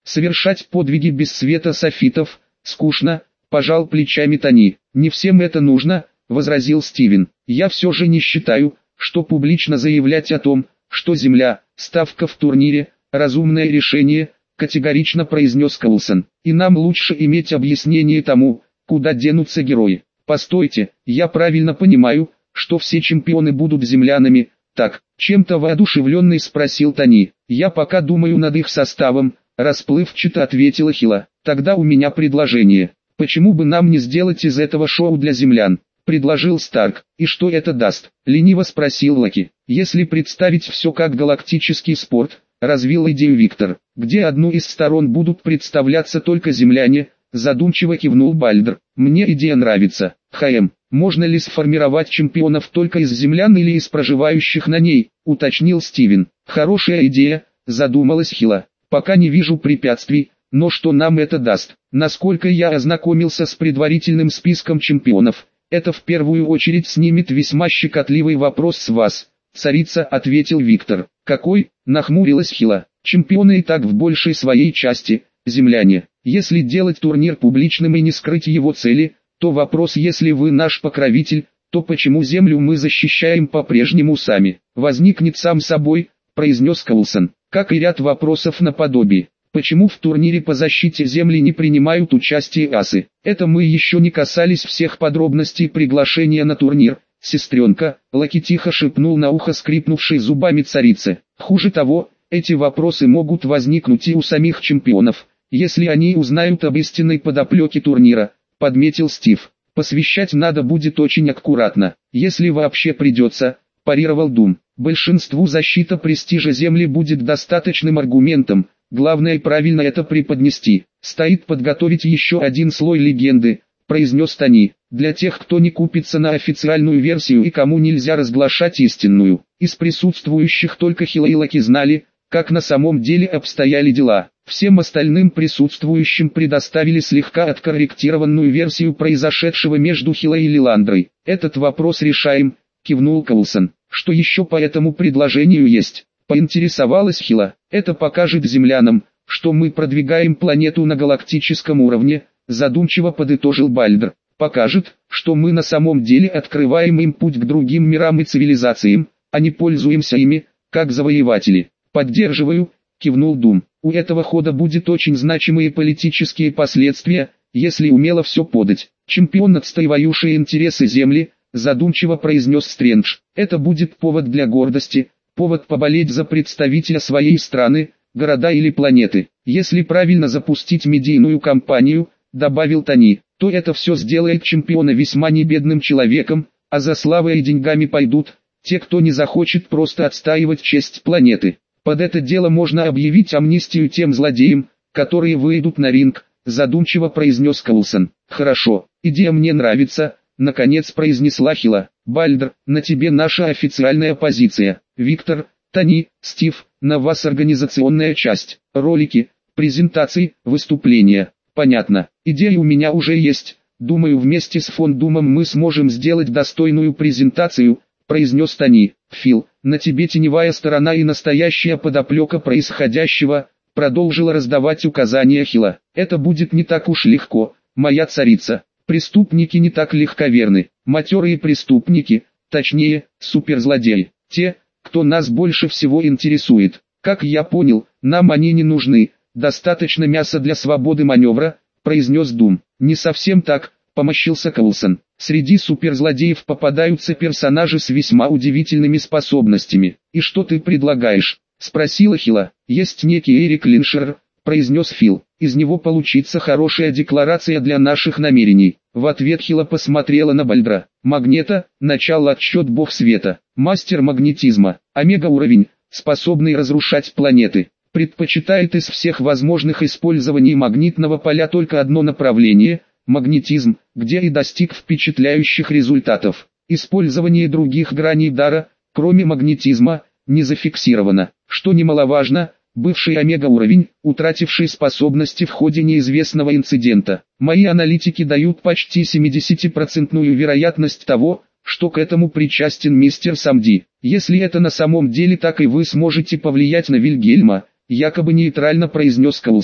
Совершать подвиги без света софитов, скучно, пожал плечами Тони. Не всем это нужно, возразил Стивен. Я все же не считаю, что публично заявлять о том, что Земля, ставка в турнире, разумное решение, категорично произнес Коулсон. И нам лучше иметь объяснение тому, куда денутся герои. Постойте, я правильно понимаю, что все чемпионы будут землянами, так, чем-то воодушевленный спросил Тони. Я пока думаю над их составом, расплывчато ответила Хила. Тогда у меня предложение. Почему бы нам не сделать из этого шоу для землян? Предложил Старк. И что это даст? Лениво спросил Локи. Если представить все как галактический спорт, развил идею Виктор, где одну из сторон будут представляться только земляне, задумчиво кивнул Бальдр. Мне идея нравится. Можно ли сформировать чемпионов только из землян или из проживающих на ней, уточнил Стивен. Хорошая идея, задумалась Хила. Пока не вижу препятствий, но что нам это даст? Насколько я ознакомился с предварительным списком чемпионов, это в первую очередь снимет весьма щекотливый вопрос с вас. Царица, ответил Виктор. Какой? Нахмурилась Хила. Чемпионы и так в большей своей части, земляне. Если делать турнир публичным и не скрыть его цели, то вопрос, если вы наш покровитель, то почему землю мы защищаем по-прежнему сами, возникнет сам собой, произнес Коулсон, как и ряд вопросов наподобие. Почему в турнире по защите земли не принимают участие асы? Это мы еще не касались всех подробностей приглашения на турнир. Сестренка, Локи тихо шепнул на ухо скрипнувшей зубами царицы. Хуже того, эти вопросы могут возникнуть и у самих чемпионов, если они узнают об истинной подоплеке турнира, подметил Стив. Посвящать надо будет очень аккуратно, если вообще придется, парировал Дум. Большинству защита престижа земли будет достаточным аргументом, главное правильно это преподнести. Стоит подготовить еще один слой легенды, произнес Тони, для тех, кто не купится на официальную версию и кому нельзя разглашать истинную. Из присутствующих только Хила и Локи знали, как на самом деле обстояли дела. Всем остальным присутствующим предоставили слегка откорректированную версию произошедшего между Хилой и Лиландрой. Этот вопрос решаем, кивнул Коулсон. Что еще по этому предложению есть? Поинтересовалась Хила. Это покажет землянам, что мы продвигаем планету на галактическом уровне, задумчиво подытожил Бальдр. Покажет, что мы на самом деле открываем им путь к другим мирам и цивилизациям, а не пользуемся ими, как завоеватели. Поддерживаю, кивнул Дум. У этого хода будет очень значимые политические последствия, если умело все подать. Чемпион, отстаивающий интересы Земли, задумчиво произнес Стрэндж. Это будет повод для гордости, повод поболеть за представителя своей страны, города или планеты. Если правильно запустить медийную кампанию, добавил Тони, то это все сделает чемпиона весьма небедным человеком, а за славой и деньгами пойдут те, кто не захочет просто отстаивать честь планеты. Под это дело можно объявить амнистию тем злодеям, которые выйдут на ринг, задумчиво произнес Коулсон. Хорошо, идея мне нравится, наконец произнесла Хила. Бальдр, на тебе наша официальная позиция. Виктор, Тони, Стив, на вас организационная часть. Ролики, презентации, выступления. Понятно, идея у меня уже есть. Думаю, вместе с фондумом мы сможем сделать достойную презентацию, произнес Тони. Фил, на тебе теневая сторона и настоящая подоплека происходящего, продолжила раздавать указания Хила. Это будет не так уж легко, моя царица. Преступники не так легковерны. Матерые преступники, точнее, суперзлодеи. Те, кто нас больше всего интересует. Как я понял, нам они не нужны. Достаточно мяса для свободы маневра, произнес Дум. Не совсем так, поморщился Коулсон. Среди суперзлодеев попадаются персонажи с весьма удивительными способностями. И что ты предлагаешь? Спросила Хила. Есть некий Эрик Линшер, произнес Фил. Из него получится хорошая декларация для наших намерений. В ответ Хила посмотрела на Бальдра. Магнета, начало отсчет бог света, мастер магнетизма, омега уровень, способный разрушать планеты. Предпочитает из всех возможных использований магнитного поля только одно направление – магнетизм, где и достиг впечатляющих результатов. Использование других граней дара, кроме магнетизма, не зафиксировано. Что немаловажно, бывший омега-уровень, утративший способности в ходе неизвестного инцидента. Мои аналитики дают почти 70% вероятность того, что к этому причастен мистер Самди. Если это на самом деле так и вы сможете повлиять на Вильгельма, якобы нейтрально произнес Коулсон.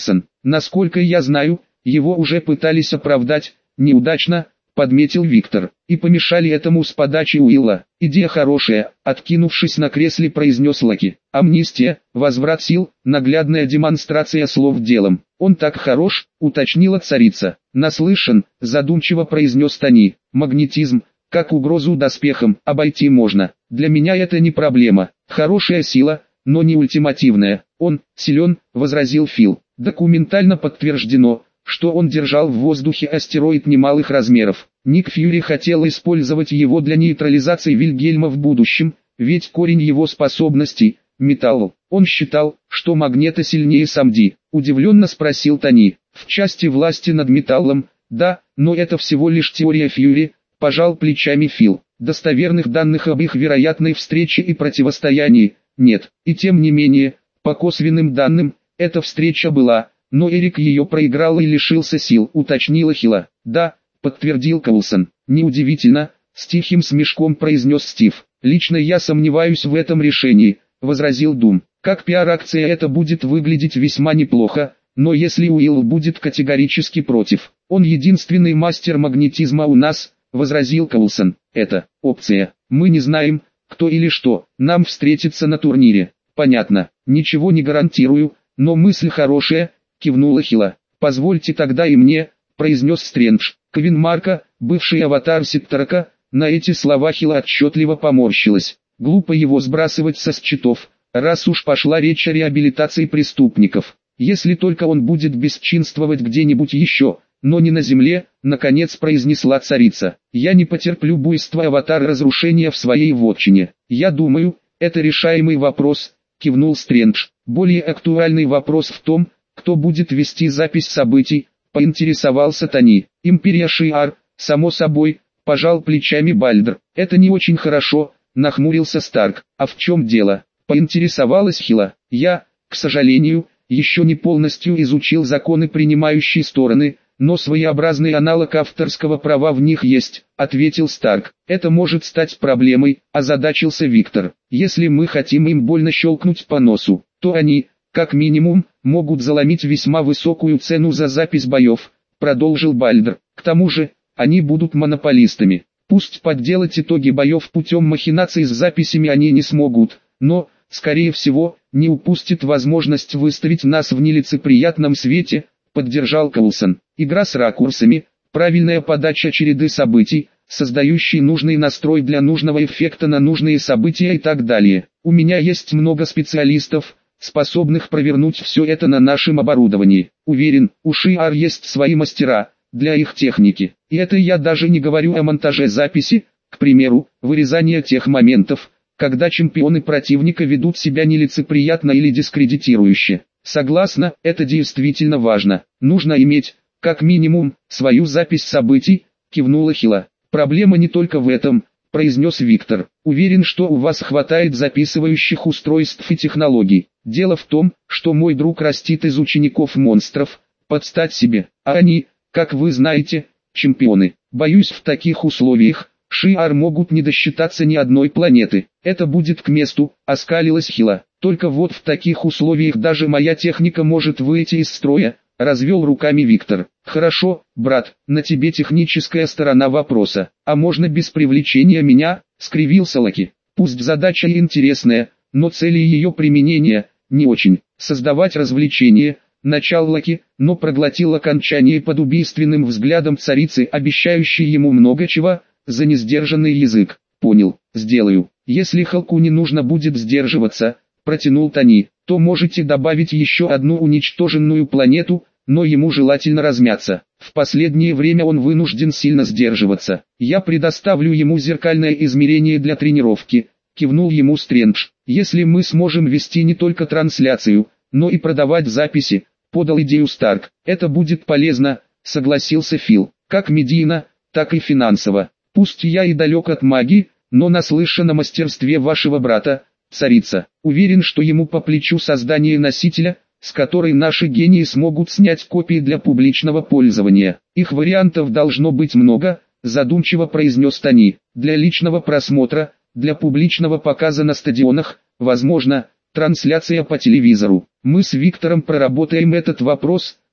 Насколько я знаю, его уже пытались оправдать, неудачно, подметил Виктор. И помешали этому с подачи Уилла. Идея хорошая, откинувшись на кресле, произнес Лаки. Амнистия, возврат сил, наглядная демонстрация слов делом. Он так хорош, уточнила царица. Наслышан, задумчиво произнес Тони. Магнетизм, как угрозу доспехам, обойти можно. Для меня это не проблема. Хорошая сила, но не ультимативная. Он силен, возразил Фил. Документально подтверждено, что он держал в воздухе астероид немалых размеров. Ник Фьюри хотел использовать его для нейтрализации Вильгельма в будущем, ведь корень его способностей – металл. Он считал, что Магнето сильнее Самди. Удивленно спросил Тони. В части власти над металлом, да, но это всего лишь теория Фьюри, пожал плечами Фил. Достоверных данных об их вероятной встрече и противостоянии нет. И тем не менее, по косвенным данным, эта встреча была. Но Эрик ее проиграл и лишился сил, уточнила Хила. Да, подтвердил Коулсон. Неудивительно, с тихим смешком произнес Стив. Лично я сомневаюсь в этом решении, возразил Дум. Как пиар-акция это будет выглядеть весьма неплохо, но если Уилл будет категорически против, он единственный мастер магнетизма у нас, возразил Коулсон. Это опция. Мы не знаем, кто или что нам встретится на турнире. Понятно, ничего не гарантирую, но мысль хорошая, кивнула Хила. Позвольте тогда и мне, произнес Стрэндж. Квин Марка, бывший аватар Сеттрака, на эти слова Хила отчетливо поморщилась. Глупо его сбрасывать со счетов, раз уж пошла речь о реабилитации преступников. Если только он будет бесчинствовать где-нибудь еще, но не на земле, наконец произнесла царица. Я не потерплю буйства аватара разрушения в своей вотчине. Я думаю, это решаемый вопрос, кивнул Стрэндж. Более актуальный вопрос в том, кто будет вести запись событий, поинтересовался Тони. Империя Шиар, само собой, пожал плечами Бальдр. Это не очень хорошо, нахмурился Старк. А в чем дело? Поинтересовалась Хила. Я, к сожалению, еще не полностью изучил законы принимающей стороны, но своеобразный аналог авторского права в них есть, ответил Старк. Это может стать проблемой, озадачился Виктор. Если мы хотим им больно щелкнуть по носу, то они, как минимум, могут заломить весьма высокую цену за запись боев, продолжил Бальдр. К тому же, они будут монополистами. Пусть подделать итоги боев путем махинаций с записями они не смогут, но, скорее всего, не упустят возможность выставить нас в нелицеприятном свете, поддержал Коулсон. Игра с ракурсами, правильная подача череды событий, создающий нужный настрой для нужного эффекта на нужные события и так далее. У меня есть много специалистов, способных провернуть все это на нашем оборудовании. Уверен, у Шиар есть свои мастера для их техники. И это я даже не говорю о монтаже записи, к примеру, вырезание тех моментов, когда чемпионы противника ведут себя нелицеприятно или дискредитирующе. Согласна, это действительно важно. Нужно иметь, как минимум, свою запись событий, кивнула Хила. Проблема не только в этом, произнес Виктор. Уверен, что у вас хватает записывающих устройств и технологий. Дело в том, что мой друг растит из учеников монстров, под стать себе, а они, как вы знаете, чемпионы. Боюсь, в таких условиях Шиар могут не досчитаться ни одной планеты. Это будет к месту, оскалилась Хила. Только вот в таких условиях даже моя техника может выйти из строя, развел руками Виктор. Хорошо, брат, на тебе техническая сторона вопроса. А можно без привлечения меня, скривился Лаки. Пусть задача и интересная, но цели ее применения не очень. Создавать развлечения, начал Лаки, но проглотил окончание под убийственным взглядом царицы, обещающей ему много чего, за несдержанный язык. Понял, сделаю. Если Халку не нужно будет сдерживаться, протянул Тони, то можете добавить еще одну уничтоженную планету, но ему желательно размяться. В последнее время он вынужден сильно сдерживаться. Я предоставлю ему зеркальное измерение для тренировки, кивнул ему Стрэндж. Если мы сможем вести не только трансляцию, но и продавать записи, подал идею Старк. Это будет полезно, согласился Фил, как медийно, так и финансово. Пусть я и далек от магии, но наслышан о мастерстве вашего брата, царица. Уверен, что ему по плечу создание носителя, с которой наши гении смогут снять копии для публичного пользования. Их вариантов должно быть много, задумчиво произнес Тони. Для личного просмотра, для публичного показа на стадионах, возможно, трансляция по телевизору. Мы с Виктором проработаем этот вопрос,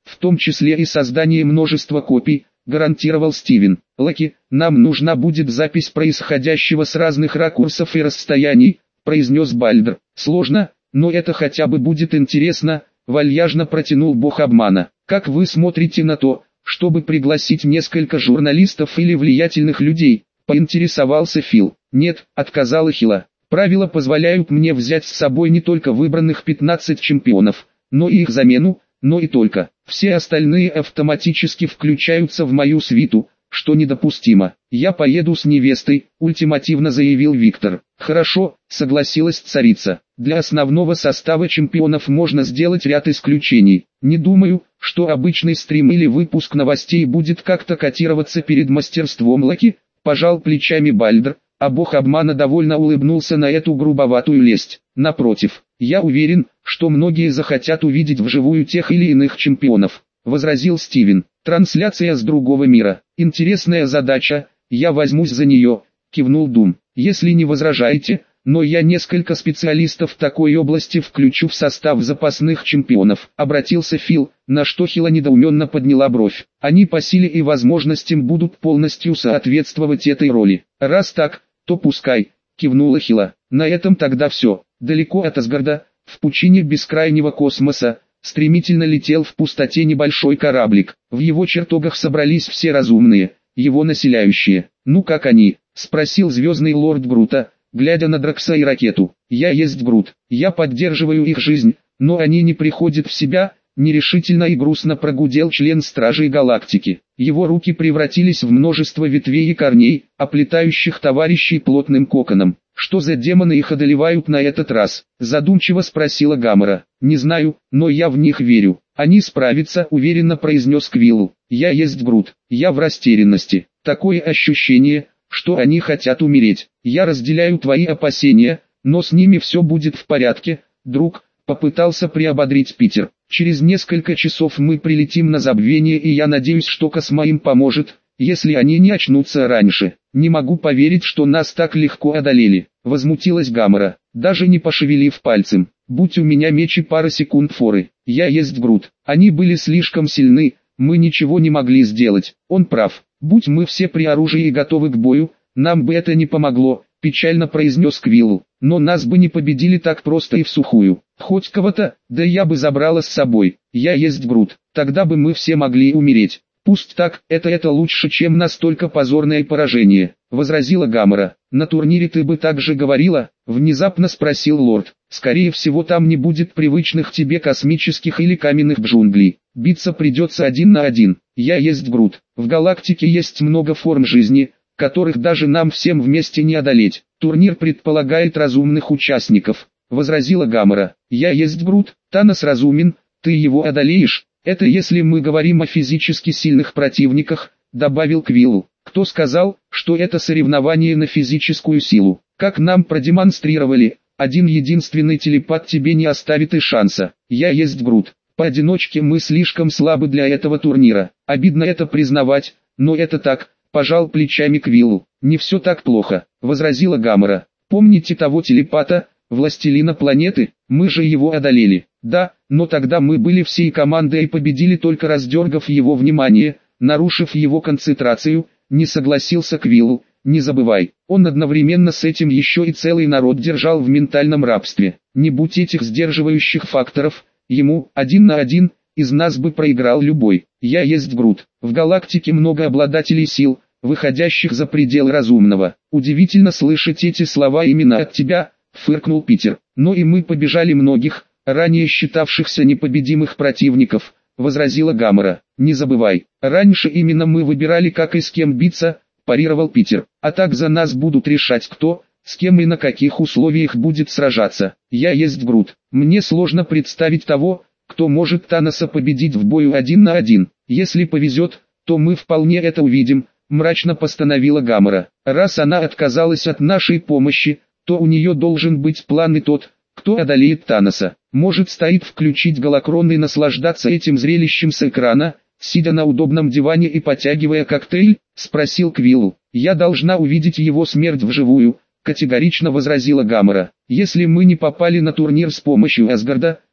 в том числе и создание множества копий, гарантировал Стивен. Лаки, нам нужна будет запись происходящего с разных ракурсов и расстояний, произнес Бальдр. Сложно, но это хотя бы будет интересно, вальяжно протянул бог обмана. Как вы смотрите на то, чтобы пригласить несколько журналистов или влиятельных людей, поинтересовался Фил. Нет, отказала Хила. Правила позволяют мне взять с собой не только выбранных 15 чемпионов, но и их замену, но и только. Все остальные автоматически включаются в мою свиту, что недопустимо. Я поеду с невестой, ультимативно заявил Виктор. Хорошо, согласилась царица. Для основного состава чемпионов можно сделать ряд исключений. Не думаю, что обычный стрим или выпуск новостей будет как-то котироваться перед мастерством Лаки, пожал плечами Бальдр, а бог обмана довольно улыбнулся на эту грубоватую лесть. Напротив, я уверен, что многие захотят увидеть вживую тех или иных чемпионов, возразил Стивен. Трансляция с другого мира. Интересная задача, я возьмусь за нее, кивнул Дум. Если не возражаете, но я несколько специалистов в такой области включу в состав запасных чемпионов. Обратился Фил, на что Хила недоуменно подняла бровь. Они по силе и возможностям будут полностью соответствовать этой роли. Раз так, то пускай, кивнула Хила. На этом тогда все. Далеко от Асгарда, в пучине бескрайнего космоса, стремительно летел в пустоте небольшой кораблик. В его чертогах собрались все разумные, его населяющие. «Ну как они?» — спросил звездный лорд Грута, глядя на Дракса и ракету. «Я есть Грут, я поддерживаю их жизнь, но они не приходят в себя», — нерешительно и грустно прогудел член Стражей Галактики. Его руки превратились в множество ветвей и корней, оплетающих товарищей плотным коконом. «Что за демоны их одолевают на этот раз?» — задумчиво спросила Гамора. «Не знаю, но я в них верю. Они справятся», — уверенно произнес Квиллу. «Я есть Грут, я в растерянности. Такое ощущение, что они хотят умереть. Я разделяю твои опасения, но с ними все будет в порядке, друг», — попытался приободрить Питер. «Через несколько часов мы прилетим на забвение, и я надеюсь, что Косма им поможет, если они не очнутся раньше. Не могу поверить, что нас так легко одолели», — возмутилась Гамора, даже не пошевелив пальцем. «Будь у меня меч и пара секунд форы, я есть Грут. Они были слишком сильны, мы ничего не могли сделать». «Он прав. Будь мы все при оружии и готовы к бою, нам бы это не помогло», — печально произнес Квиллу. «Но нас бы не победили так просто и всухую. Хоть кого-то, да я бы забрала с собой. Я есть Грут. Тогда бы мы все могли умереть». «Пусть так, это лучше, чем настолько позорное поражение», — возразила Гамора. «На турнире ты бы так же говорила?» — внезапно спросил лорд. «Скорее всего, там не будет привычных тебе космических или каменных джунглей. Биться придется 1 на 1. Я есть Грут. В галактике есть много форм жизни, которых даже нам всем вместе не одолеть. Турнир предполагает разумных участников», — возразила Гамора. «Я есть Грут, Танос разумен, ты его одолеешь?» «Это если мы говорим о физически сильных противниках», — добавил Квиллу. «Кто сказал, что это соревнование на физическую силу? Как нам продемонстрировали, один единственный телепат тебе не оставит и шанса. Я есть Грут. Поодиночке мы слишком слабы для этого турнира. Обидно это признавать, но это так», — пожал плечами Квиллу. «Не все так плохо», — возразила Гамора. «Помните того телепата, властелина планеты? Мы же его одолели». «Да, но тогда мы были всей командой и победили, только раздергав его внимание, нарушив его концентрацию», — не согласился Квиллу. «Не забывай, он одновременно с этим еще и целый народ держал в ментальном рабстве. Не будь этих сдерживающих факторов, ему, 1 на 1, из нас бы проиграл любой. Я есть Грут. В галактике много обладателей сил, выходящих за пределы разумного. Удивительно слышать эти слова именно от тебя», — фыркнул Питер. «Но и мы побежали многих, ранее считавшихся непобедимых противников», — возразила Гамора. «Не забывай, раньше именно мы выбирали, как и с кем биться», — парировал Питер. «А так за нас будут решать, кто, с кем и на каких условиях будет сражаться. Я есть Грут. Мне сложно представить того, кто может Таноса победить в бою 1 на 1. Если повезет, то мы вполне это увидим», — мрачно постановила Гамора. «Раз она отказалась от нашей помощи, то у нее должен быть план, и тот, кто одолеет Таноса, может стоит включить голокрон и наслаждаться этим зрелищем с экрана, сидя на удобном диване и потягивая коктейль?» — спросил Квиллу. «Я должна увидеть его смерть вживую», — категорично возразила Гамора. «Если мы не попали на турнир с помощью Асгарда,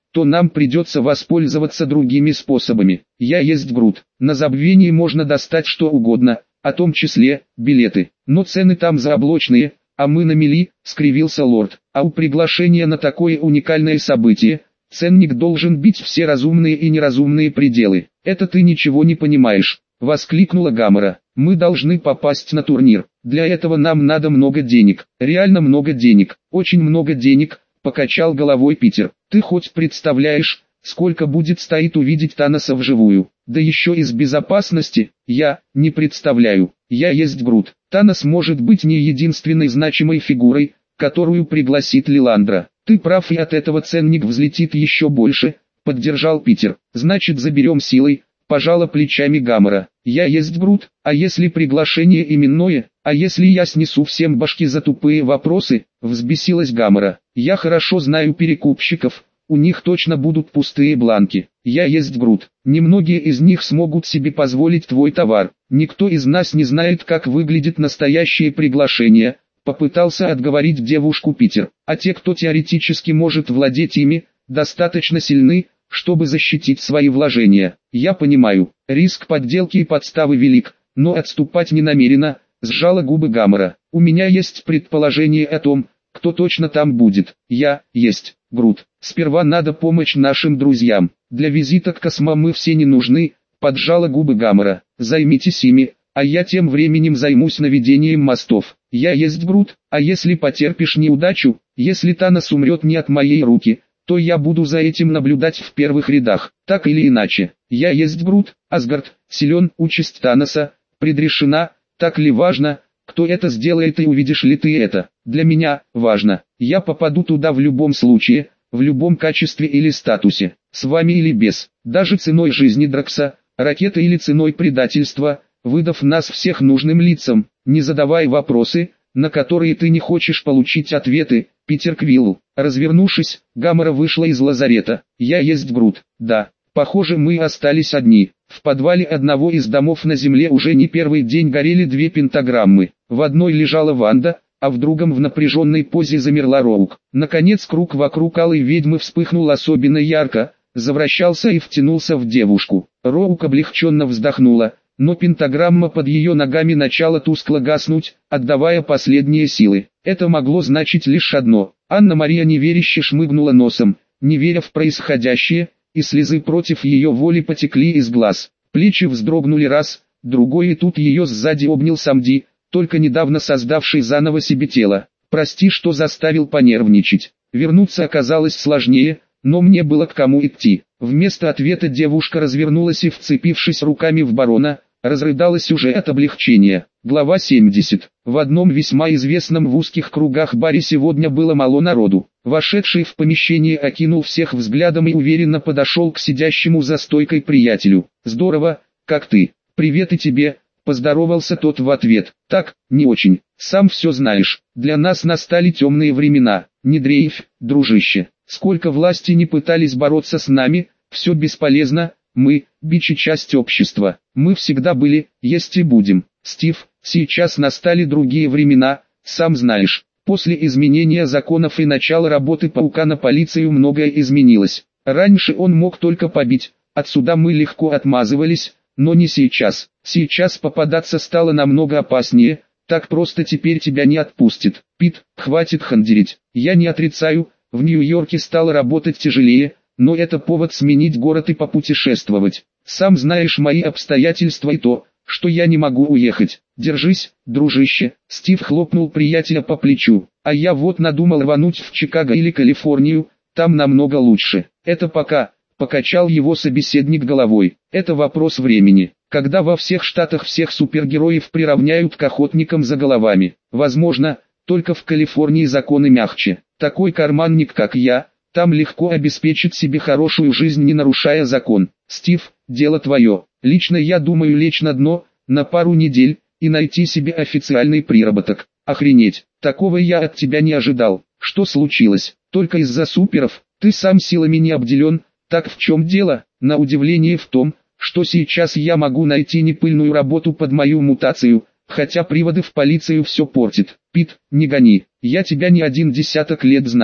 то нам придется воспользоваться другими способами. Я есть Грут. На забвении можно достать что угодно, о том числе билеты. Но цены там заоблачные, а мы на мели, скривился лорд. А у приглашения на такое уникальное событие, ценник должен бить все разумные и неразумные пределы. Это ты ничего не понимаешь, воскликнула Гамора. Мы должны попасть на турнир. Для этого нам надо много денег. Реально много денег. Очень много денег, покачал головой Питер. Ты хоть представляешь, сколько будет стоить увидеть Таноса вживую? Да еще из безопасности, я не представляю. Я есть Грут. Танос может быть не единственной значимой фигурой, которую пригласит Лиландра. Ты прав, и от этого ценник взлетит еще больше, поддержал Питер. Значит, заберем силой, пожала плечами Гамора. Я есть Грут, а если приглашение именное, а если я снесу всем башки за тупые вопросы, взбесилась Гамора. Я хорошо знаю перекупщиков, у них точно будут пустые бланки. Я есть Грут. Немногие из них смогут себе позволить твой товар. Никто из нас не знает, как выглядит настоящее приглашение, попытался отговорить девушку Питер. А те, кто теоретически может владеть ими, достаточно сильны, чтобы защитить свои вложения. Я понимаю, риск подделки и подставы велик, но отступать не намерена, сжала губы Гамора. У меня есть предположение о том, кто точно там будет. Я есть Грут. Сперва надо помочь нашим друзьям. Для визита к Космо мы все не нужны, поджала губы Гамора. Займитесь ими, а я тем временем займусь наведением мостов. Я есть Грут, а если потерпишь неудачу, если Танос умрет не от моей руки, то я буду за этим наблюдать в первых рядах. Так или иначе, я есть Грут, Асгард, силен, участь Таноса предрешена. Так ли важно, кто это сделает, и увидишь ли ты это? Для меня важно. Я попаду туда в любом случае, в любом качестве или статусе, с вами или без, даже ценой жизни Дракса, ракеты или ценой предательства, выдав нас всех нужным лицам. Не задавай вопросы, на которые ты не хочешь получить ответы. Питер Квиллу. Развернувшись, Гамора вышла из лазарета. Я есть Грут. Да, похоже, мы остались одни. В подвале одного из домов на земле уже не первый день горели две пентаграммы. В одной лежала Ванда, а в другом в напряженной позе замерла Роук. Наконец круг вокруг алой ведьмы вспыхнул особенно ярко, завращался и втянулся в девушку. Роук облегченно вздохнула, но пентаграмма под ее ногами начала тускло гаснуть, отдавая последние силы. Это могло значить лишь одно. Анна-Мария неверяще шмыгнула носом, не веря в происходящее, и слезы против ее воли потекли из глаз. Плечи вздрогнули раз, другой, и тут ее сзади обнял Самди, только недавно создавший заново себе тело. «Прости, что заставил понервничать. Вернуться оказалось сложнее, но мне было к кому идти». Вместо ответа девушка развернулась и, вцепившись руками в барона, разрыдалась уже от облегчения. Глава 70. В одном весьма известном в узких кругах баре сегодня было мало народу. Вошедший в помещение окинул всех взглядом и уверенно подошел к сидящему за стойкой приятелю. «Здорово, как ты?» «Привет и тебе», — поздоровался тот в ответ. «Так, не очень. Сам все знаешь. Для нас настали темные времена. Не дрейфь, дружище. Сколько власти не пытались бороться с нами, все бесполезно. Мы – бич и часть общества. Мы всегда были, есть и будем. Стив, сейчас настали другие времена, сам знаешь. После изменения законов и начала работы паука на полицию многое изменилось. Раньше он мог только побить, от суда мы легко отмазывались, но не сейчас. Сейчас попадаться стало намного опаснее, так просто теперь тебя не отпустит. Пит, хватит хандерить. Я не отрицаю, в Нью-Йорке стало работать тяжелее, но это повод сменить город и попутешествовать. Сам знаешь мои обстоятельства и то, что я не могу уехать. Держись, дружище. Стив хлопнул приятеля по плечу. А я вот надумал рвануть в Чикаго или Калифорнию, там намного лучше. Это пока, покачал его собеседник головой. Это вопрос времени, когда во всех штатах всех супергероев приравняют к охотникам за головами. Возможно, только в Калифорнии законы мягче. Такой карманник, как я, там легко обеспечит себе хорошую жизнь, не нарушая закон. Стив, дело твое. Лично я думаю лечь на дно, на пару недель, и найти себе официальный приработок. Охренеть, такого я от тебя не ожидал. Что случилось? Только из-за суперов? Ты сам силами не обделен. Так в чем дело? На удивление в том, что сейчас я могу найти непыльную работу под мою мутацию, хотя приводы в полицию все портит. Пит, не гони, я тебя не один десяток лет знаю.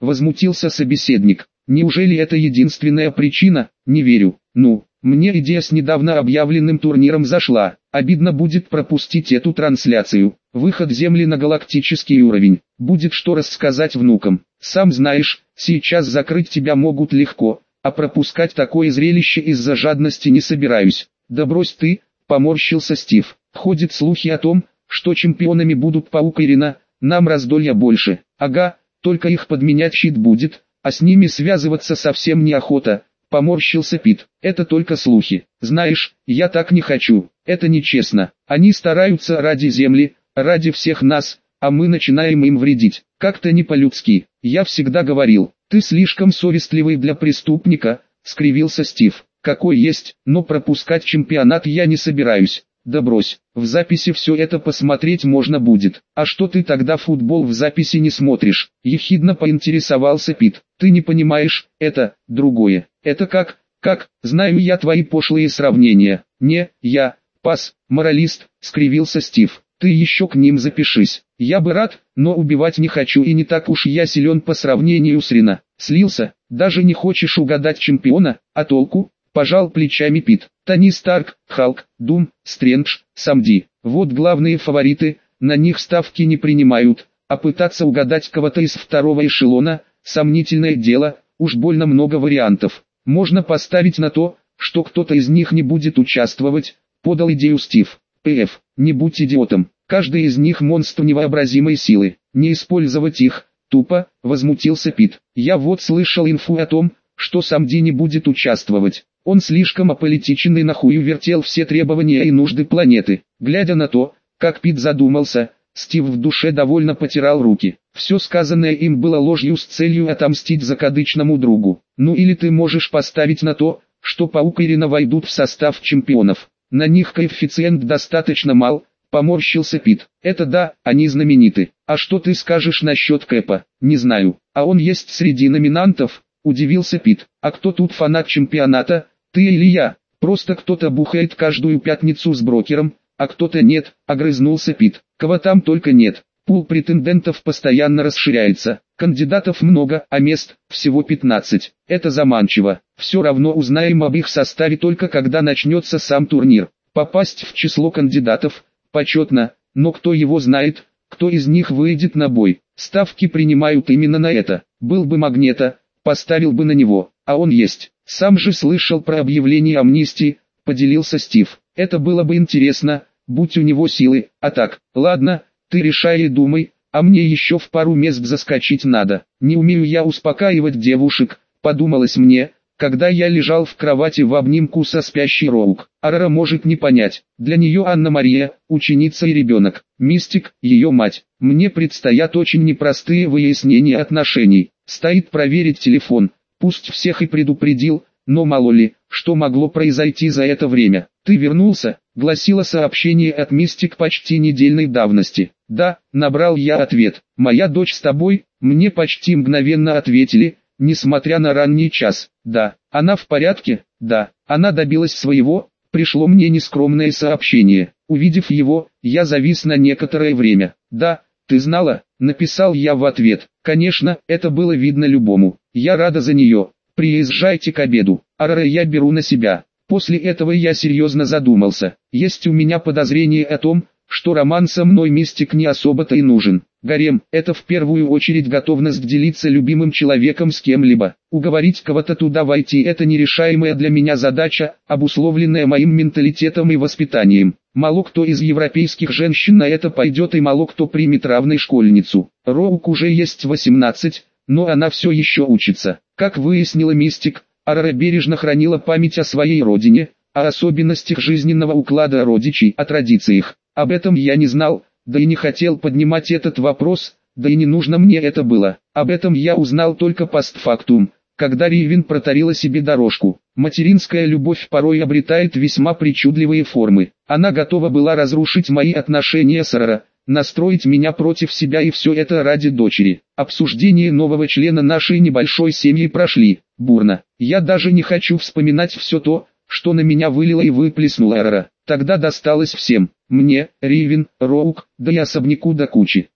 возмутился собеседник. Неужели это единственная причина? Не верю. Ну, мне идея с недавно объявленным турниром зашла. Обидно будет пропустить эту трансляцию. Выход Земли на галактический уровень. Будет что рассказать внукам. Сам знаешь, сейчас закрыть тебя могут легко, а пропускать такое зрелище из-за жадности не собираюсь. Да брось ты, поморщился Стив. Ходят слухи о том, что чемпионами будут Паук и Рина, нам раздолья больше. Ага, только их подменять щит будет, а с ними связываться совсем неохота. Поморщился Пит. Это только слухи. Знаешь, я так не хочу. Это нечестно. Они стараются ради Земли, ради всех нас, а мы начинаем им вредить. Как-то не по-людски. Я всегда говорил, ты слишком совестливый для преступника, скривился Стив. Какой есть, но пропускать чемпионат я не собираюсь. Да брось, в записи все это посмотреть можно будет. А что ты тогда футбол в записи не смотришь? Ехидно поинтересовался Пит. Ты не понимаешь, это другое. Это как, знаю я твои пошлые сравнения. Не, я, пас, моралист, скривился Стив. Ты еще к ним запишись. Я бы рад, но убивать не хочу и не так уж я силен по сравнению с Рина. Слился, даже не хочешь угадать чемпиона, а толку? Пожал плечами Пит. Тони Старк, Халк, Дум, Стрэндж, Самди. Вот главные фавориты, на них ставки не принимают, а пытаться угадать кого-то из второго эшелона – сомнительное дело, уж больно много вариантов. Можно поставить на то, что кто-то из них не будет участвовать, подал идею Стив. П.Ф. Не будь идиотом, каждый из них монстр невообразимой силы, не использовать их, тупо, возмутился Пит. Я вот слышал инфу о том, что Самди не будет участвовать. Он слишком аполитичен и нахую вертел все требования и нужды планеты. Глядя на то, как Пит задумался, Стив в душе довольно потирал руки. Все сказанное им было ложью с целью отомстить закадычному другу. Ну или ты можешь поставить на то, что Паук и Рина войдут в состав чемпионов. На них коэффициент достаточно мал, поморщился Пит. Это да, они знамениты. А что ты скажешь насчет Кэпа? Не знаю. А он есть среди номинантов? Удивился Пит. А кто тут фанат чемпионата? Ты или я? Просто кто-то бухает каждую пятницу с брокером, а кто-то нет, огрызнулся Пит. Кого там только нет. Пул претендентов постоянно расширяется. Кандидатов много, а мест всего 15. Это заманчиво. Все равно узнаем об их составе только когда начнется сам турнир. Попасть в число кандидатов почетно, но кто его знает, кто из них выйдет на бой. Ставки принимают именно на это. Был бы Магнето, поставил бы на него, а он есть. Сам же слышал про объявление амнистии, поделился Стив. Это было бы интересно, будь у него силы, а так, ладно, ты решай и думай, а мне еще в пару мест заскочить надо. Не умею я успокаивать девушек, подумалось мне, когда я лежал в кровати в обнимку со спящей Роук. Арара может не понять, для нее Анна-Мария, ученица и ребенок, Мистик, ее мать. Мне предстоят очень непростые выяснения отношений. Стоит проверить телефон. Пусть всех и предупредил, но мало ли, что могло произойти за это время. «Ты вернулся?» — гласило сообщение от Мистик почти недельной давности. «Да», — набрал я ответ. «Моя дочь с тобой?» Мне почти мгновенно ответили, несмотря на ранний час. «Да». «Она в порядке?» «Да». Она добилась своего. Пришло мне нескромное сообщение. Увидев его, я завис на некоторое время. «Да, ты знала?» — написал я в ответ. Конечно, это было видно любому. Я рада за нее. Приезжайте к обеду. Арара я беру на себя. После этого я серьезно задумался. Есть у меня подозрение о том, что роман со мной Мистик не особо-то и нужен. Гарем – это в первую очередь готовность делиться любимым человеком с кем-либо. Уговорить кого-то туда войти – это нерешаемая для меня задача, обусловленная моим менталитетом и воспитанием. Мало кто из европейских женщин на это пойдет и мало кто примет равной школьницу. Роук уже есть 18, но она все еще учится. Как выяснила Мистик, Арара бережно хранила память о своей родине, о особенностях жизненного уклада родичей, о традициях. Об этом я не знал, да и не хотел поднимать этот вопрос, да и не нужно мне это было. Об этом я узнал только постфактум, когда Ривен протарила себе дорожку. Материнская любовь порой обретает весьма причудливые формы. Она готова была разрушить мои отношения с Арара, настроить меня против себя, и все это ради дочери. Обсуждение нового члена нашей небольшой семьи прошли бурно. Я даже не хочу вспоминать все то, что на меня вылила и выплеснула Арара. Тогда досталось всем. Мне, Ривен, Роук, да и особняку до кучи.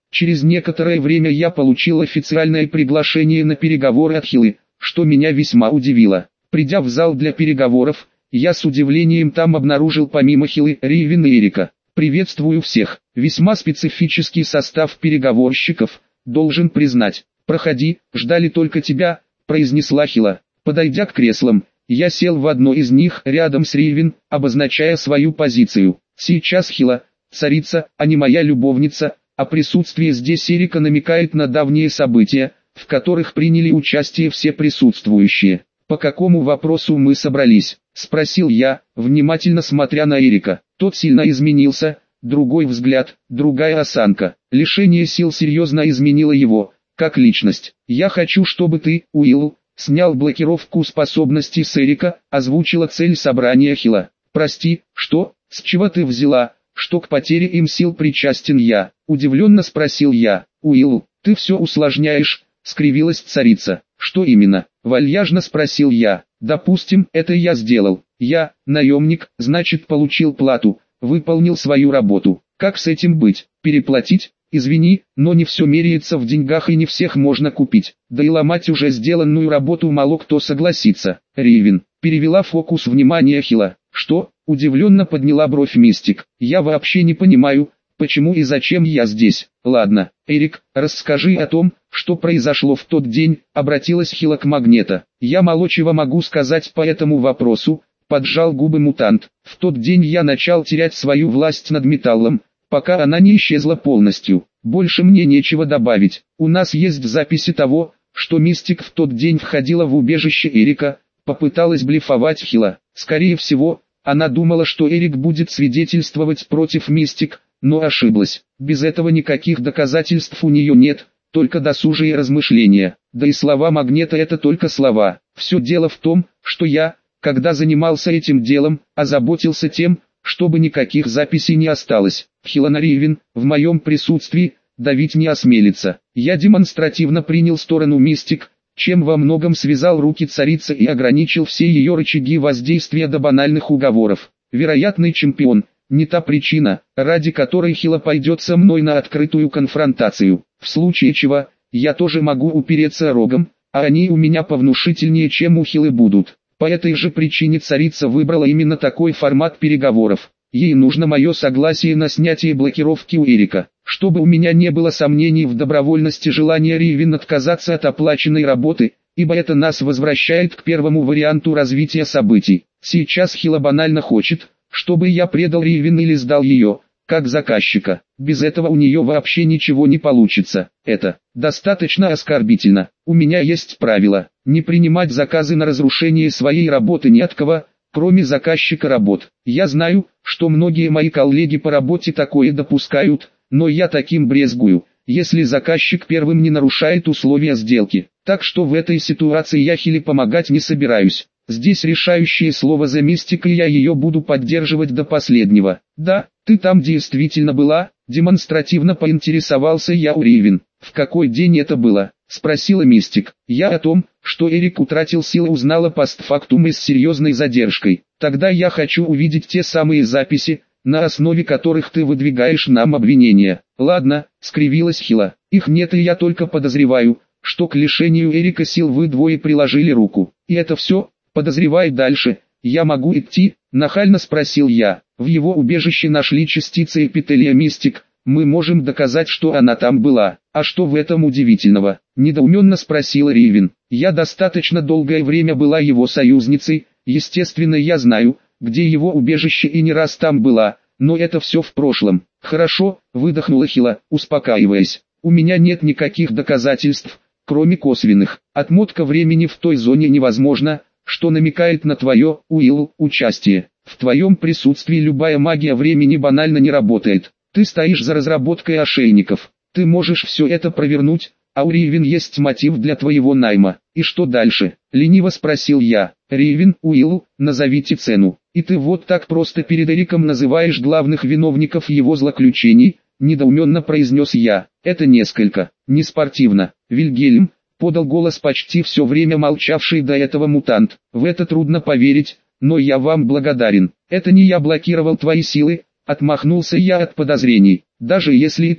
Через некоторое время я получил официальное приглашение на переговоры от Хилы, что меня весьма удивило. Придя в зал для переговоров, я с удивлением там обнаружил помимо Хилы, Ривен и Эрика. «Приветствую всех. Весьма специфический состав переговорщиков, должен признать. Проходи, ждали только тебя», — произнесла Хила. Подойдя к креслам, я сел в одно из них рядом с Ривен, обозначая свою позицию. Сейчас Хила, царица, а не моя любовница, а присутствие здесь Эрика намекает на давние события, в которых приняли участие все присутствующие. «По какому вопросу мы собрались?» — спросил я, внимательно смотря на Эрика. Тот сильно изменился, другой взгляд, другая осанка. Лишение сил серьезно изменило его, как личность. «Я хочу, чтобы ты, Уилл, снял блокировку способностей с Эрика», — озвучила цель собрания Хила. «Прости, что? С чего ты взяла, что к потере им сил причастен я?» — удивленно спросил я. «Уилл, ты все усложняешь», — скривилась царица. «Что именно?» — вальяжно спросил я. «Допустим, это я сделал. Я, наемник, значит получил плату, выполнил свою работу. Как с этим быть? Переплатить? Извини, но не все меряется в деньгах и не всех можно купить. Да и ломать уже сделанную работу мало кто согласится». Ривен перевела фокус внимания Хила. «Что?» — удивленно подняла бровь Мистик. «Я вообще не понимаю, почему и зачем я здесь». «Ладно, Эрик, расскажи о том, что произошло в тот день», — обратилась Хила к Магнето. «Я мало чего могу сказать по этому вопросу», — поджал губы мутант. «В тот день я начал терять свою власть над металлом, пока она не исчезла полностью. Больше мне нечего добавить. У нас есть записи того, что Мистик в тот день входила в убежище Эрика», — попыталась блефовать Хила. «Скорее всего, она думала, что Эрик будет свидетельствовать против Мистик, но ошиблась. Без этого никаких доказательств у нее нет, только досужие размышления. Да и слова Магнета — это только слова. Все дело в том, что я, когда занимался этим делом, озаботился тем, чтобы никаких записей не осталось. Хилана Ривен, в моем присутствии, давить не осмелится. Я демонстративно принял сторону Мистик, чем во многом связал руки царицы и ограничил все ее рычаги воздействия до банальных уговоров. Вероятный чемпион — не та причина, ради которой Хила пойдет со мной на открытую конфронтацию. В случае чего, я тоже могу упереться рогом, а они у меня повнушительнее, чем у Хилы будут. По этой же причине царица выбрала именно такой формат переговоров. Ей нужно мое согласие на снятие блокировки у Эрика, чтобы у меня не было сомнений в добровольности желания Ривен отказаться от оплаченной работы, ибо это нас возвращает к первому варианту развития событий. Сейчас Хила банально хочет, чтобы я предал Ривен или сдал ее, как заказчика. Без этого у нее вообще ничего не получится. Это достаточно оскорбительно. У меня есть правило: не принимать заказы на разрушение своей работы ни от кого, кроме заказчика работ. Я знаю, что многие мои коллеги по работе такое допускают, но я таким брезгую, если заказчик первым не нарушает условия сделки. Так что в этой ситуации я Хиле помогать не собираюсь. Здесь решающее слово за Мистик, и я ее буду поддерживать до последнего. «Да, ты там действительно была?» — демонстративно поинтересовался я у Ривен. «В какой день это было?» — спросила Мистик. «Я о том, что Эрик утратил силы, узнала постфактум и с серьезной задержкой. Тогда я хочу увидеть те самые записи, на основе которых ты выдвигаешь нам обвинения». «Ладно», — скривилась Хила. «Их нет, и я только подозреваю, что к лишению Эрика сил вы двое приложили руку. И это все? Подозревай дальше. Я могу идти?» — нахально спросил я. «В его убежище нашли частицы эпителия Мистик. Мы можем доказать, что она там была». «А что в этом удивительного?» — недоуменно спросила Ривен. «Я достаточно долгое время была его союзницей, естественно я знаю, где его убежище и не раз там была, но это все в прошлом». «Хорошо», — выдохнула Хила, успокаиваясь. «У меня нет никаких доказательств, кроме косвенных. Отмотка времени в той зоне невозможна, что намекает на твое, Уилл, участие. В твоем присутствии любая магия времени банально не работает. Ты стоишь за разработкой ошейников. Ты можешь все это провернуть, а у Ривен есть мотив для твоего найма. И что дальше?» — лениво спросил я. «Ривен, Уилл, назовите цену. И ты вот так просто перед Эриком называешь главных виновников его злоключений?» — недоуменно произнес я. «Это несколько неспортивно, Вильгельм», — подал голос почти все время молчавший до этого мутант. «В это трудно поверить, но я вам благодарен. Это не я блокировал твои силы», — отмахнулся я от подозрений. «Даже если и так,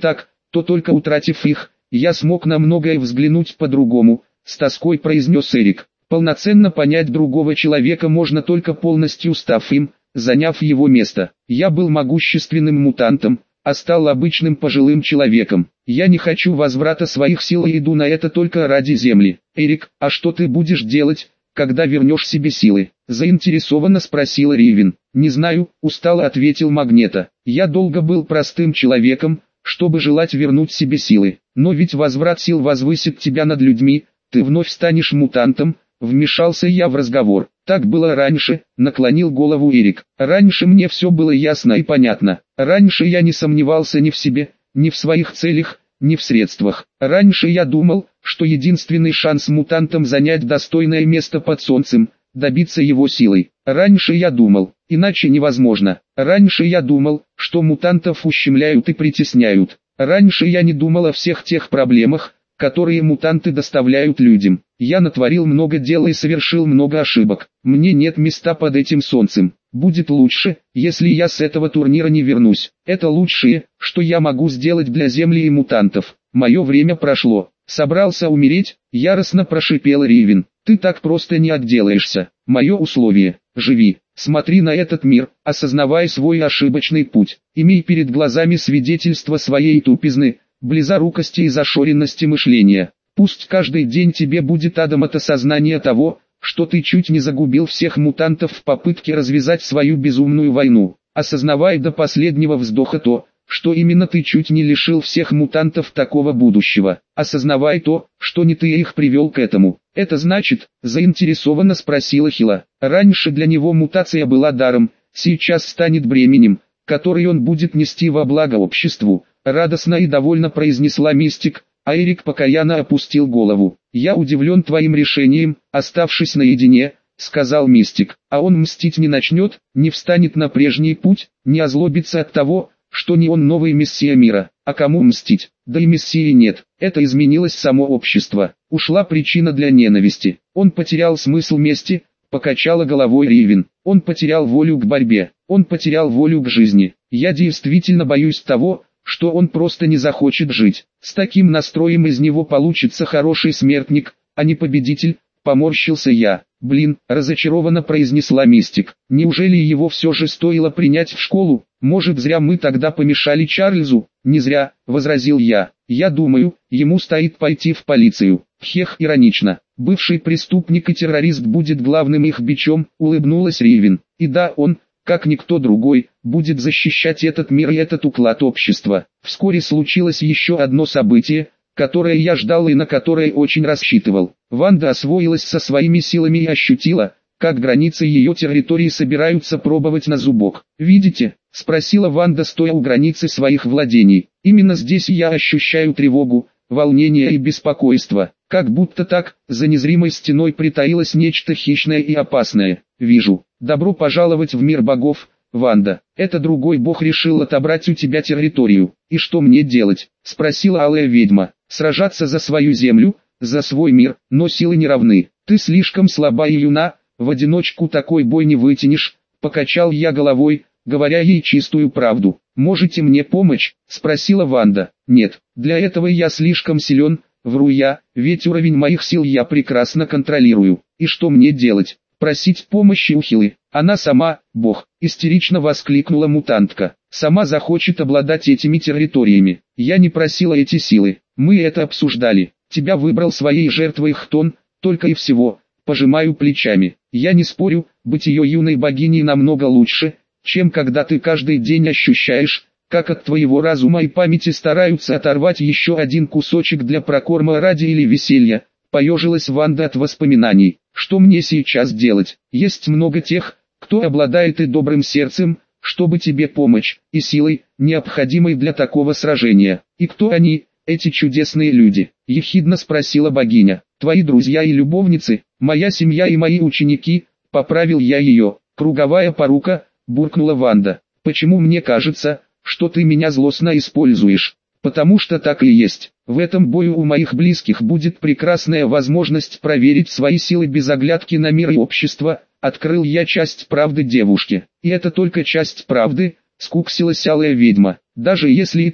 то только утратив их, я смог на многое взглянуть по-другому, с тоской произнес Эрик. Полноценно понять другого человека можно только полностью став им, заняв его место. Я был могущественным мутантом, а стал обычным пожилым человеком. Я не хочу возврата своих сил и иду на это только ради Земли. Эрик, а что ты будешь делать, когда вернешь себе силы? Заинтересованно спросила Ривен. Не знаю, устало ответил Магнето. Я долго был простым человеком, чтобы желать вернуть себе силы. Но ведь возврат сил возвысит тебя над людьми, ты вновь станешь мутантом. Вмешался я в разговор. Так было раньше, наклонил голову Эрик. Раньше мне все было ясно и понятно. Раньше я не сомневался ни в себе, ни в своих целях, ни в средствах. Раньше я думал, что единственный шанс мутантам занять достойное место под солнцем, добиться его силой. Раньше я думал, иначе невозможно. Раньше я думал, что мутантов ущемляют и притесняют. Раньше я не думал о всех тех проблемах, которые мутанты доставляют людям. Я натворил много дел и совершил много ошибок. Мне нет места под этим солнцем. Будет лучше, если я с этого турнира не вернусь. Это лучшее, что я могу сделать для Земли и мутантов. Мое время прошло. Собрался умереть, яростно прошипел Ривен. Ты так просто не отделаешься. Мое условие – живи. Смотри на этот мир, осознавая свой ошибочный путь. Имей перед глазами свидетельство своей тупизны, близорукости и зашоренности мышления. Пусть каждый день тебе будет адом от осознания того, что ты чуть не загубил всех мутантов в попытке развязать свою безумную войну. Осознавай до последнего вздоха то, что именно ты чуть не лишил всех мутантов такого будущего. Осознавай то, что не ты их привел к этому. Это значит, заинтересованно спросила Хила. Раньше для него мутация была даром, сейчас станет бременем, который он будет нести во благо обществу. Радостно и довольно произнесла Мистик, а Эрик покаянно опустил голову. «Я удивлен твоим решением, оставшись наедине», — сказал Мистик. «А он мстить не начнет, не встанет на прежний путь, не озлобится от того, что не он новый мессия мира. А кому мстить? Да и мессии нет. Это изменилось само общество. Ушла причина для ненависти. Он потерял смысл мести», — покачала головой Ривен. «Он потерял волю к борьбе. Он потерял волю к жизни. Я действительно боюсь того, что он просто не захочет жить. С таким настроем из него получится хороший смертник, а не победитель», — поморщился я. «Блин», — разочарованно произнесла Мистик. «Неужели его все же стоило принять в школу? Может, зря мы тогда помешали Чарльзу?» «Не зря», — возразил я. «Я думаю, ему стоит пойти в полицию». Хех, иронично. «Бывший преступник и террорист будет главным их бичом», — улыбнулась Ривен. «И да, он, как никто другой, будет защищать этот мир и этот уклад общества». Вскоре случилось еще одно событие, которое я ждал и на которое очень рассчитывал. Ванда освоилась со своими силами и ощутила, как границы ее территории собираются пробовать на зубок. «Видите?» — спросила Ванда, стоя у границы своих владений. «Именно здесь я ощущаю тревогу, волнение и беспокойство. Как будто так, за незримой стеной притаилось нечто хищное и опасное. Вижу. Добро пожаловать в мир богов, Ванда. Это другой бог решил отобрать у тебя территорию. И что мне делать?» — спросила алая ведьма. «Сражаться за свою землю, за свой мир, но силы не равны. Ты слишком слаба и юна, в одиночку такой бой не вытянешь», — покачал я головой, говоря ей чистую правду. «Можете мне помочь?» — спросила Ванда. «Нет, для этого я слишком силен», — вру я, ведь уровень моих сил я прекрасно контролирую. «И что мне делать? Просить помощи у Хилы? Она сама, бог», — истерично воскликнула мутантка. «Сама захочет обладать этими территориями. Я не просила эти силы, мы это обсуждали. Тебя выбрал своей жертвой Хтон, только и всего». Пожимаю плечами. «Я не спорю, быть ее юной богиней намного лучше, чем когда ты каждый день ощущаешь, как от твоего разума и памяти стараются оторвать еще один кусочек для прокорма ради или веселья». Поежилась Ванда от воспоминаний. «Что мне сейчас делать? Есть много тех, кто обладает и добрым сердцем, чтобы тебе помочь, и силой, необходимой для такого сражения. И кто они, эти чудесные люди?» — ехидно спросила богиня. «Твои друзья и любовницы, моя семья и мои ученики», — поправил я ее. «Круговая порука», — буркнула Ванда. «Почему мне кажется, что ты меня злостно используешь?» «Потому что так и есть. В этом бою у моих близких будет прекрасная возможность проверить свои силы без оглядки на мир и общество», — открыл я часть правды девушке. «И это только часть правды», — скуксилась алая ведьма. «Даже если и так,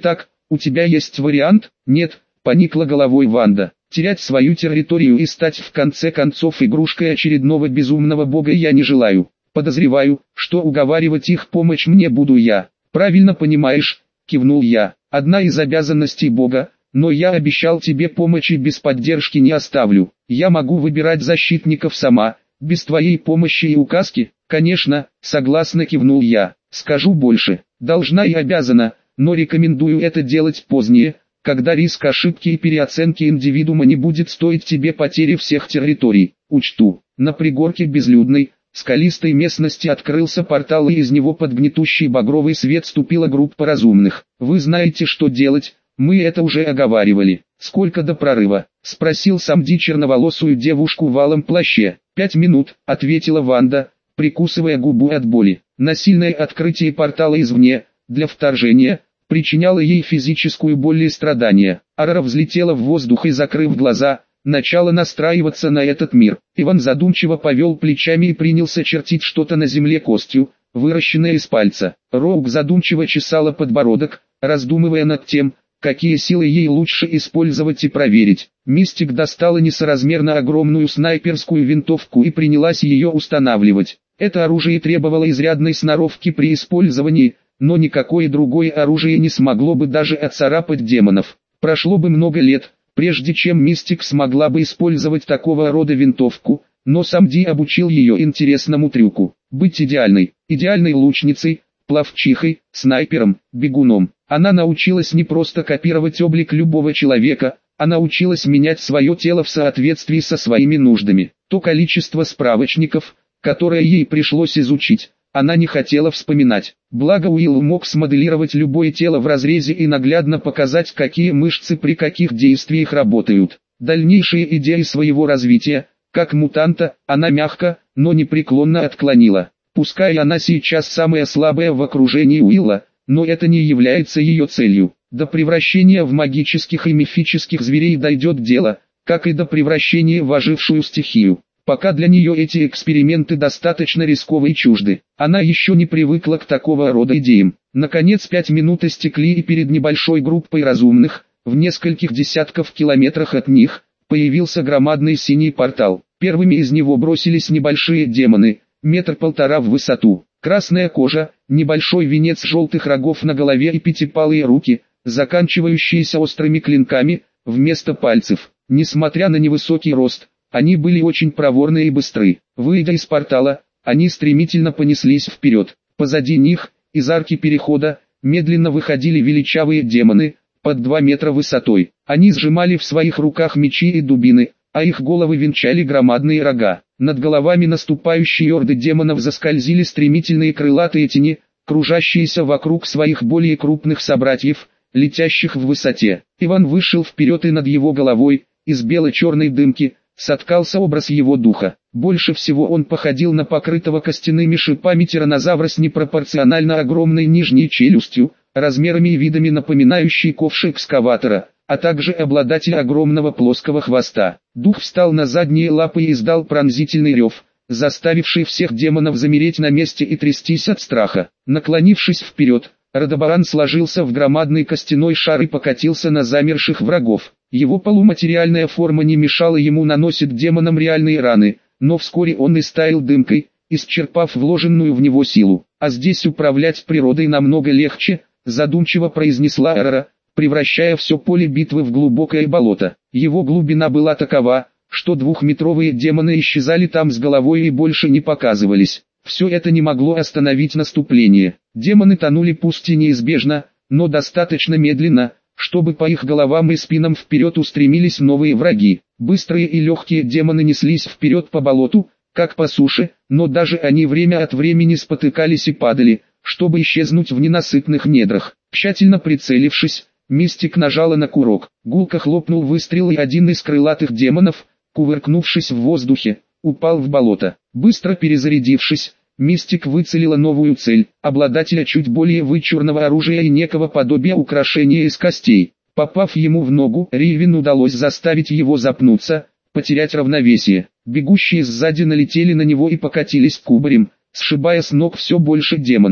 У тебя есть вариант? Нет, поникла головой Ванда. Терять свою территорию и стать в конце концов игрушкой очередного безумного бога я не желаю. Подозреваю, что уговаривать их помочь мне буду я. Правильно понимаешь, кивнул я. Одна из обязанностей бога, но я обещал тебе помощь и без поддержки не оставлю. Я могу выбирать защитников сама, без твоей помощи и указки. Конечно, согласно кивнул я. Скажу больше, должна и обязана, но рекомендую это делать позднее, когда риск ошибки и переоценки индивидуума не будет стоить тебе потери всех территорий. Учту. На пригорке безлюдной, скалистой местности открылся портал, и из него под гнетущий багровый свет вступила группа разумных. Вы знаете, что делать, мы это уже оговаривали. Сколько до прорыва? Спросил Самди черноволосую девушку в алом плаще. 5 минут, ответила Ванда, прикусывая губу от боли. Насильное открытие портала извне, для вторжения, причиняло ей физическую боль и страдания. Арара взлетела в воздух и, закрыв глаза, начала настраиваться на этот мир. Иван задумчиво повел плечами и принялся чертить что-то на земле костью, выращенное из пальца. Роук задумчиво чесала подбородок, раздумывая над тем, какие силы ей лучше использовать и проверить. Мистик достала несоразмерно огромную снайперскую винтовку и принялась ее устанавливать. Это оружие требовало изрядной сноровки при использовании, но никакое другое оружие не смогло бы даже отцарапать демонов. Прошло бы много лет, прежде чем Мистик смогла бы использовать такого рода винтовку, но Самди обучил ее интересному трюку. Быть идеальной лучницей, пловчихой, снайпером, бегуном. Она научилась не просто копировать облик любого человека, а научилась менять свое тело в соответствии со своими нуждами. То количество справочников, которое ей пришлось изучить, она не хотела вспоминать. Благо Уилл мог смоделировать любое тело в разрезе и наглядно показать, какие мышцы при каких действиях работают. Дальнейшие идеи своего развития, как мутанта, она мягко, но непреклонно отклонила. Пускай она сейчас самая слабая в окружении Уилла, но это не является ее целью. До превращения в магических и мифических зверей дойдет дело, как и до превращения в ожившую стихию. Пока для нее эти эксперименты достаточно рисковы и чужды. Она еще не привыкла к такого рода идеям. Наконец 5 минут истекли, и перед небольшой группой разумных, в нескольких десятков километрах от них, появился громадный синий портал. Первыми из него бросились небольшие демоны, 1,5 метра в высоту. Красная кожа, небольшой венец желтых рогов на голове и пятипалые руки, заканчивающиеся острыми клинками, вместо пальцев. Несмотря на невысокий рост, они были очень проворны и быстры. Выйдя из портала, они стремительно понеслись вперед. Позади них, из арки перехода, медленно выходили величавые демоны, под 2 метра высотой. Они сжимали в своих руках мечи и дубины, а их головы венчали громадные рога. Над головами наступающей орды демонов заскользили стремительные крылатые тени, кружащиеся вокруг своих более крупных собратьев, летящих в высоте. Иван вышел вперед, и над его головой, из бело-черной дымки, соткался образ его духа. Больше всего он походил на покрытого костяными шипами тираннозавра с непропорционально огромной нижней челюстью, размерами и видами напоминающий ковш экскаватора, а также обладателя огромного плоского хвоста. Дух встал на задние лапы и издал пронзительный рев, заставивший всех демонов замереть на месте и трястись от страха. Наклонившись вперед, Радобаран сложился в громадный костяной шар и покатился на замерших врагов. Его полуматериальная форма не мешала ему наносить демонам реальные раны, но вскоре он истаял дымкой, исчерпав вложенную в него силу. А здесь управлять природой намного легче, задумчиво произнесла Арара, превращая все поле битвы в глубокое болото. Его глубина была такова, что 2-метровые демоны исчезали там с головой и больше не показывались. Все это не могло остановить наступление. Демоны тонули пусть и неизбежно, но достаточно медленно, чтобы по их головам и спинам вперед устремились новые враги. Быстрые и легкие демоны неслись вперед по болоту, как по суше, но даже они время от времени спотыкались и падали, чтобы исчезнуть в ненасытных недрах. Тщательно прицелившись, Мистик нажала на курок. Гулко хлопнул выстрел, и один из крылатых демонов, кувыркнувшись в воздухе, упал в болото. Быстро перезарядившись, Мистик выцелила новую цель, обладателя чуть более вычурного оружия и некого подобия украшения из костей. Попав ему в ногу, Ривен удалось заставить его запнуться, потерять равновесие. Бегущие сзади налетели на него и покатились кубарем, сшибая с ног все больше демонов.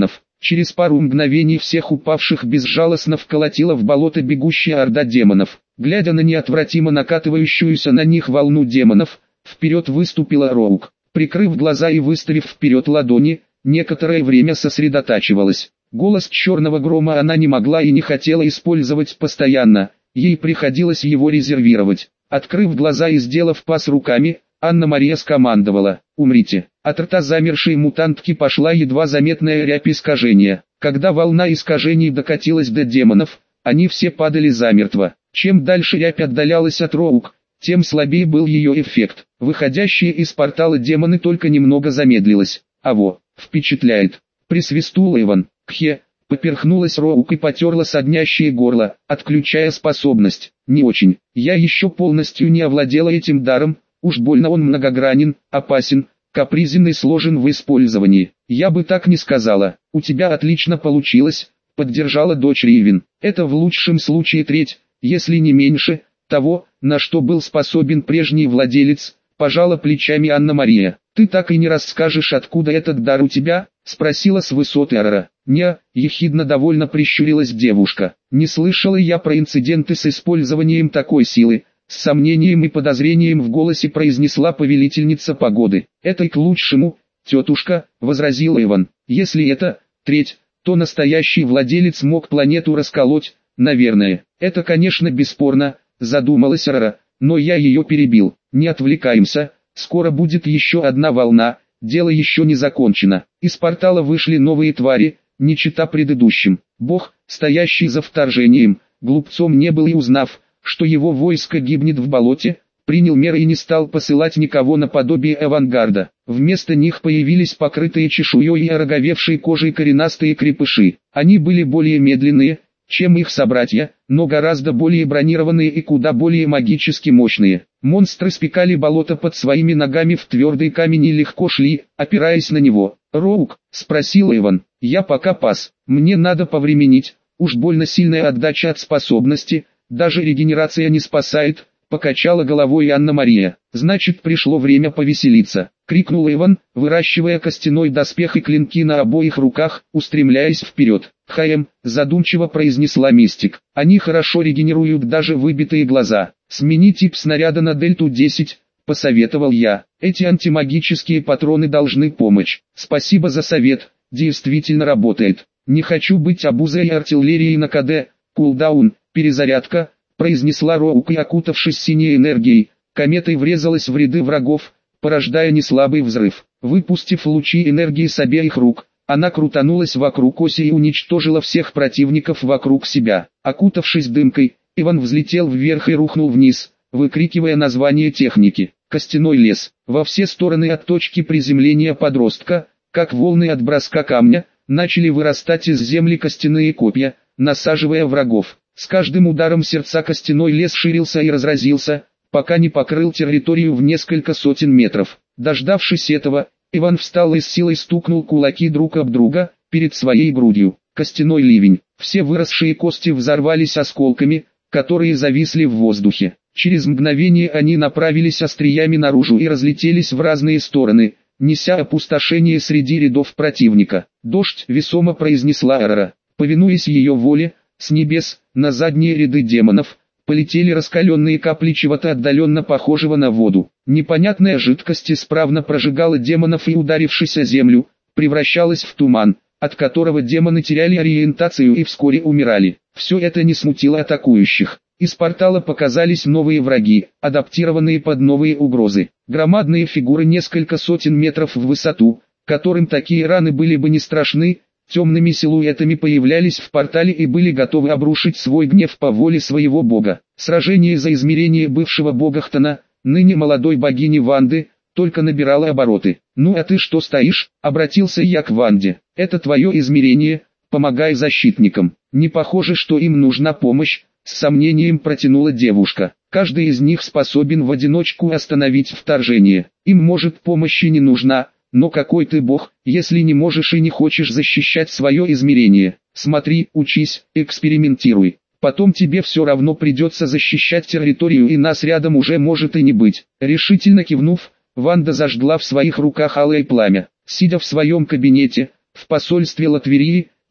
Через пару мгновений всех упавших безжалостно вколотила в болото бегущая орда демонов. Глядя на неотвратимо накатывающуюся на них волну демонов, вперед выступила Роук. Прикрыв глаза и выставив вперед ладони, некоторое время сосредотачивалась. Голос черного грома она не могла и не хотела использовать постоянно, ей приходилось его резервировать. Открыв глаза и сделав пас руками, Анна-Мария скомандовала: «Умрите». От рта замершей мутантки пошла едва заметная рябь искажения. Когда волна искажений докатилась до демонов, они все падали замертво. Чем дальше рябь отдалялась от Роук, тем слабее был ее эффект. Выходящие из портала демоны только немного замедлилось. «Аво, впечатляет», — присвистнул Иван. «Кхе», — поперхнулась Роук и потерла соднящее горло, отключая способность. «Не очень. Я еще полностью не овладела этим даром, уж больно он многогранен, опасен, капризен и сложен в использовании». «Я бы так не сказала. У тебя отлично получилось», — поддержала дочь Ривен. «Это в лучшем случае треть, если не меньше, того, на что был способен прежний владелец», — пожала плечами Анна-Мария. «Ты так и не расскажешь, откуда этот дар у тебя?» — спросила с высоты Арара. «Не», — ехидно довольно прищурилась девушка. «Не слышала я про инциденты с использованием такой силы», — с сомнением и подозрением в голосе произнесла повелительница погоды. «Это и к лучшему, тетушка», — возразил Иван. «Если это треть, то настоящий владелец мог планету расколоть, наверное». «Это, конечно, бесспорно», — задумалась Арара, но я ее перебил. «Не отвлекаемся, скоро будет еще одна волна, дело еще не закончено». Из портала вышли новые твари, не чета предыдущим. Бог, стоящий за вторжением, глупцом не был и узнав, что его войско гибнет в болоте, принял меры и не стал посылать никого наподобие авангарда. Вместо них появились покрытые чешуей и ороговевшей кожей коренастые крепыши. Они были более медленные, чем их собратья, но гораздо более бронированные и куда более магически мощные. Монстры спекали болото под своими ногами в твердый камень и легко шли, опираясь на него. «Роук?» — спросил Иван. «Я пока пас. Мне надо повременить. Уж больно сильная отдача от способности, даже регенерация не спасает», — покачала головой Анна-Мария. «Значит, пришло время повеселиться», — крикнул Иван, выращивая костяной доспех и клинки на обоих руках, устремляясь вперед. «Хаем», — задумчиво произнесла Мистик. «Они хорошо регенерируют даже выбитые глаза. Смени тип снаряда на Дельту-10», — посоветовал я. «Эти антимагические патроны должны помочь». «Спасибо за совет, действительно работает. Не хочу быть обузой артиллерии на КД, кулдаун, перезарядка», — произнесла Роук и, окутавшись синей энергией, кометой врезалась в ряды врагов, порождая неслабый взрыв. Выпустив лучи энергии с обеих рук, она крутанулась вокруг оси и уничтожила всех противников вокруг себя. Окутавшись дымкой, Иван взлетел вверх и рухнул вниз, выкрикивая название техники. Костяной лес. Во все стороны от точки приземления подростка, как волны от броска камня, начали вырастать из земли костяные копья, насаживая врагов. С каждым ударом сердца костяной лес ширился и разразился, пока не покрыл территорию в несколько сотен метров. Дождавшись этого, Иван встал и с силой стукнул кулаки друг об друга, перед своей грудью. Костяной ливень. Все выросшие кости взорвались осколками, которые зависли в воздухе. Через мгновение они направились остриями наружу и разлетелись в разные стороны, неся опустошение среди рядов противника. «Дождь», — весомо произнесла Арара. Повинуясь ее воле, с небес, на задние ряды демонов, полетели раскаленные капли чего-то отдаленно похожего на воду. Непонятная жидкость исправно прожигала демонов и, ударившись о землю, превращалась в туман, от которого демоны теряли ориентацию и вскоре умирали. Все это не смутило атакующих. Из портала показались новые враги, адаптированные под новые угрозы. Громадные фигуры несколько сотен метров в высоту, которым такие раны были бы не страшны, темными силуэтами появлялись в портале и были готовы обрушить свой гнев по воле своего бога. Сражение за измерение бывшего бога Хтона, ныне молодой богини Ванды, только набирало обороты. «Ну а ты что стоишь?» — обратился я к Ванде. «Это твое измерение, помогай защитникам». «Не похоже, что им нужна помощь», — с сомнением протянула девушка. «Каждый из них способен в одиночку остановить вторжение. Им, может, помощи не нужна. Но какой ты бог, если не можешь и не хочешь защищать свое измерение? Смотри, учись, экспериментируй. Потом тебе все равно придется защищать территорию, и нас рядом уже может и не быть». Решительно кивнув, Ванда зажгла в своих руках алое пламя. Сидя в своем кабинете, в посольстве Латверии,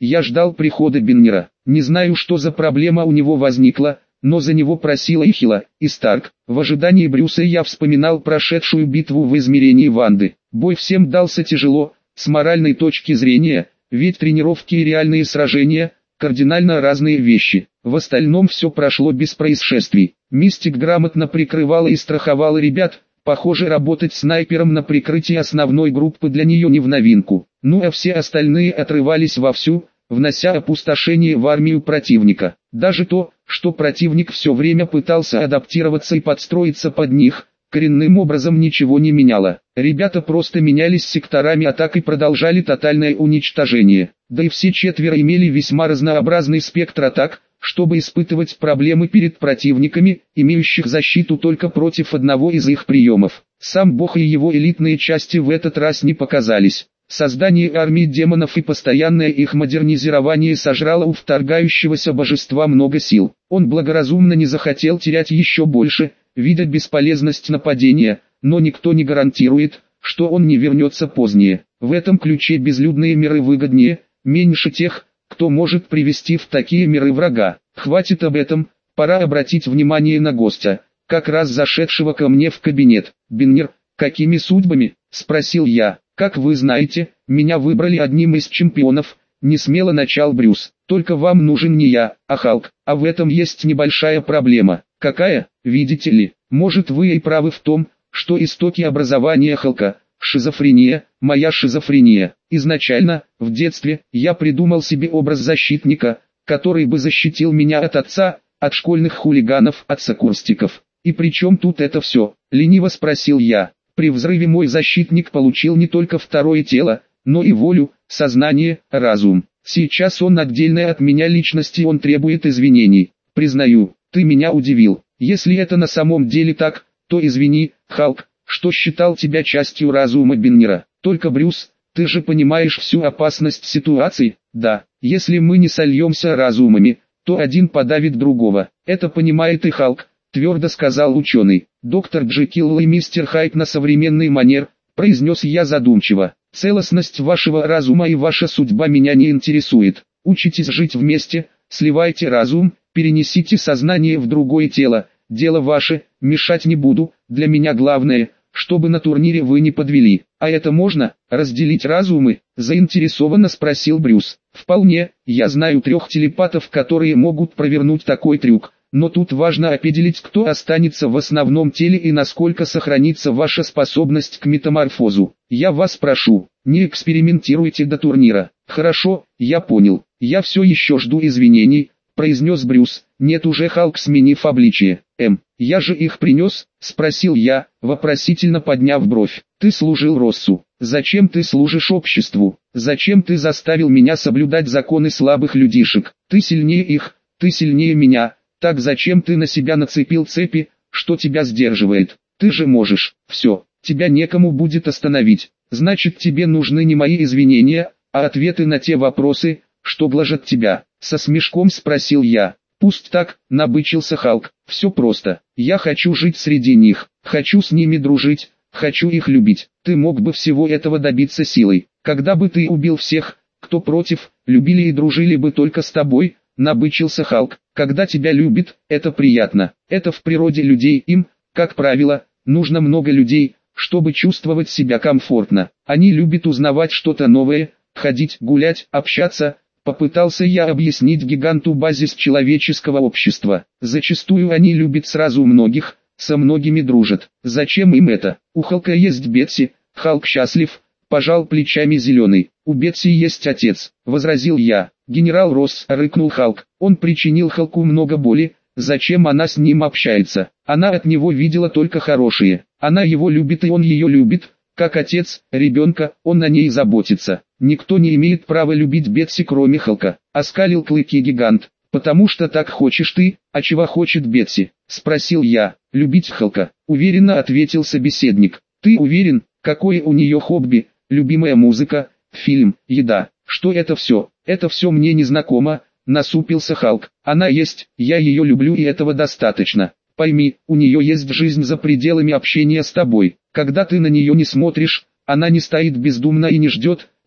Я ждал прихода Беннера. Не знаю, что за проблема у него возникла, но за него просила и Хилла, и Старк. В ожидании Брюса я вспоминал прошедшую битву в измерении Ванды. Бой всем дался тяжело, с моральной точки зрения, ведь тренировки и реальные сражения – кардинально разные вещи. В остальном все прошло без происшествий. Мистик грамотно прикрывала и страховала ребят. Похоже, работать снайпером на прикрытии основной группы для нее не в новинку. Ну а все остальные отрывались вовсю, внося опустошение в армию противника. Даже то, что противник все время пытался адаптироваться и подстроиться под них, коренным образом ничего не меняло. Ребята просто менялись секторами атак и продолжали тотальное уничтожение. Да и все четверо имели весьма разнообразный спектр атак, чтобы испытывать проблемы перед противниками, имеющих защиту только против одного из их приемов. Сам Бог и его элитные части в этот раз не показались. Создание армии демонов и постоянное их модернизирование сожрало у вторгающегося божества много сил. Он благоразумно не захотел терять еще больше, видя бесполезность нападения, но никто не гарантирует, что он не вернется позднее. В этом ключе безлюдные миры выгоднее, меньше тех, кто может привести в такие миры врага. Хватит об этом, пора обратить внимание на гостя, как раз зашедшего ко мне в кабинет. «Беннер, какими судьбами?» – спросил я. «Как вы знаете, меня выбрали одним из чемпионов», – несмело начал Брюс. «Только вам нужен не я, а Халк, а в этом есть небольшая проблема». «Какая? Видите ли, может вы и правы в том, что истоки образования Халка – шизофрения, моя шизофрения. Изначально, в детстве, я придумал себе образ защитника, который бы защитил меня от отца, от школьных хулиганов, от сокурсников. И при чем тут это все?» – лениво спросил я. «При взрыве мой защитник получил не только второе тело, но и волю, сознание, разум. Сейчас он отдельная от меня личность и он требует извинений. Признаю, ты меня удивил. Если это на самом деле так, то извини, Халк, что считал тебя частью разума Беннера. Только Брюс, ты же понимаешь всю опасность ситуации?» «Да, если мы не сольемся разумами, то один подавит другого. Это понимает и Халк», твердо сказал ученый. «Доктор Джекилл и мистер Хайд на современный манер», произнес я задумчиво. «Целостность вашего разума и ваша судьба меня не интересует. Учитесь жить вместе, сливайте разум, перенесите сознание в другое тело. Дело ваше, мешать не буду, для меня главное, чтобы на турнире вы не подвели». «А это можно, разделить разумы?» – заинтересованно спросил Брюс. «Вполне, я знаю 3 телепатов, которые могут провернуть такой трюк. Но тут важно определить, кто останется в основном теле и насколько сохранится ваша способность к метаморфозу. Я вас прошу, не экспериментируйте до турнира». «Хорошо, я понял. Я все еще жду извинений», произнес Брюс. «Нет уже, Халк, сменив обличие». «Я же их принес?» – спросил я, вопросительно подняв бровь. «Ты служил Россу. Зачем ты служишь обществу? Зачем ты заставил меня соблюдать законы слабых людишек? Ты сильнее их, ты сильнее меня. Так зачем ты на себя нацепил цепи, что тебя сдерживает? Ты же можешь. Все, тебя некому будет остановить. Значит, тебе нужны не мои извинения, а ответы на те вопросы, что гложат тебя». Со смешком спросил я. «Пусть так», набычился Халк. «Все просто. Я хочу жить среди них, хочу с ними дружить, хочу их любить. Ты мог бы всего этого добиться силой. Когда бы ты убил всех, кто против, любили и дружили бы только с тобой», набычился Халк. «Когда тебя любят, это приятно. Это в природе людей, им, как правило, нужно много людей, чтобы чувствовать себя комфортно. Они любят узнавать что-то новое, ходить, гулять, общаться». Попытался я объяснить гиганту базис человеческого общества. Зачастую они любят сразу многих, со многими дружат. Зачем им это? У Халка есть Бетси, Халк счастлив, пожал плечами Зеленый. «У Бетси есть отец», возразил я. «Генерал Росс», рыкнул Халк. «Он причинил Халку много боли, зачем она с ним общается? Она от него видела только хорошее. Она его любит и он ее любит. Как отец, ребенка, он о ней заботится. Никто не имеет права любить Бетси, кроме Халка», оскалил клыки гигант. «Потому что так хочешь ты, а чего хочет Бетси?» спросил я. «Любить Халка», уверенно ответил собеседник. «Ты уверен, какое у нее хобби, любимая музыка, фильм, еда? Что это все? Это все мне не знакомо», насупился Халк. «Она есть, я ее люблю и этого достаточно. Пойми, у нее есть жизнь за пределами общения с тобой. Когда ты на нее не смотришь, она не стоит бездумно и не ждет,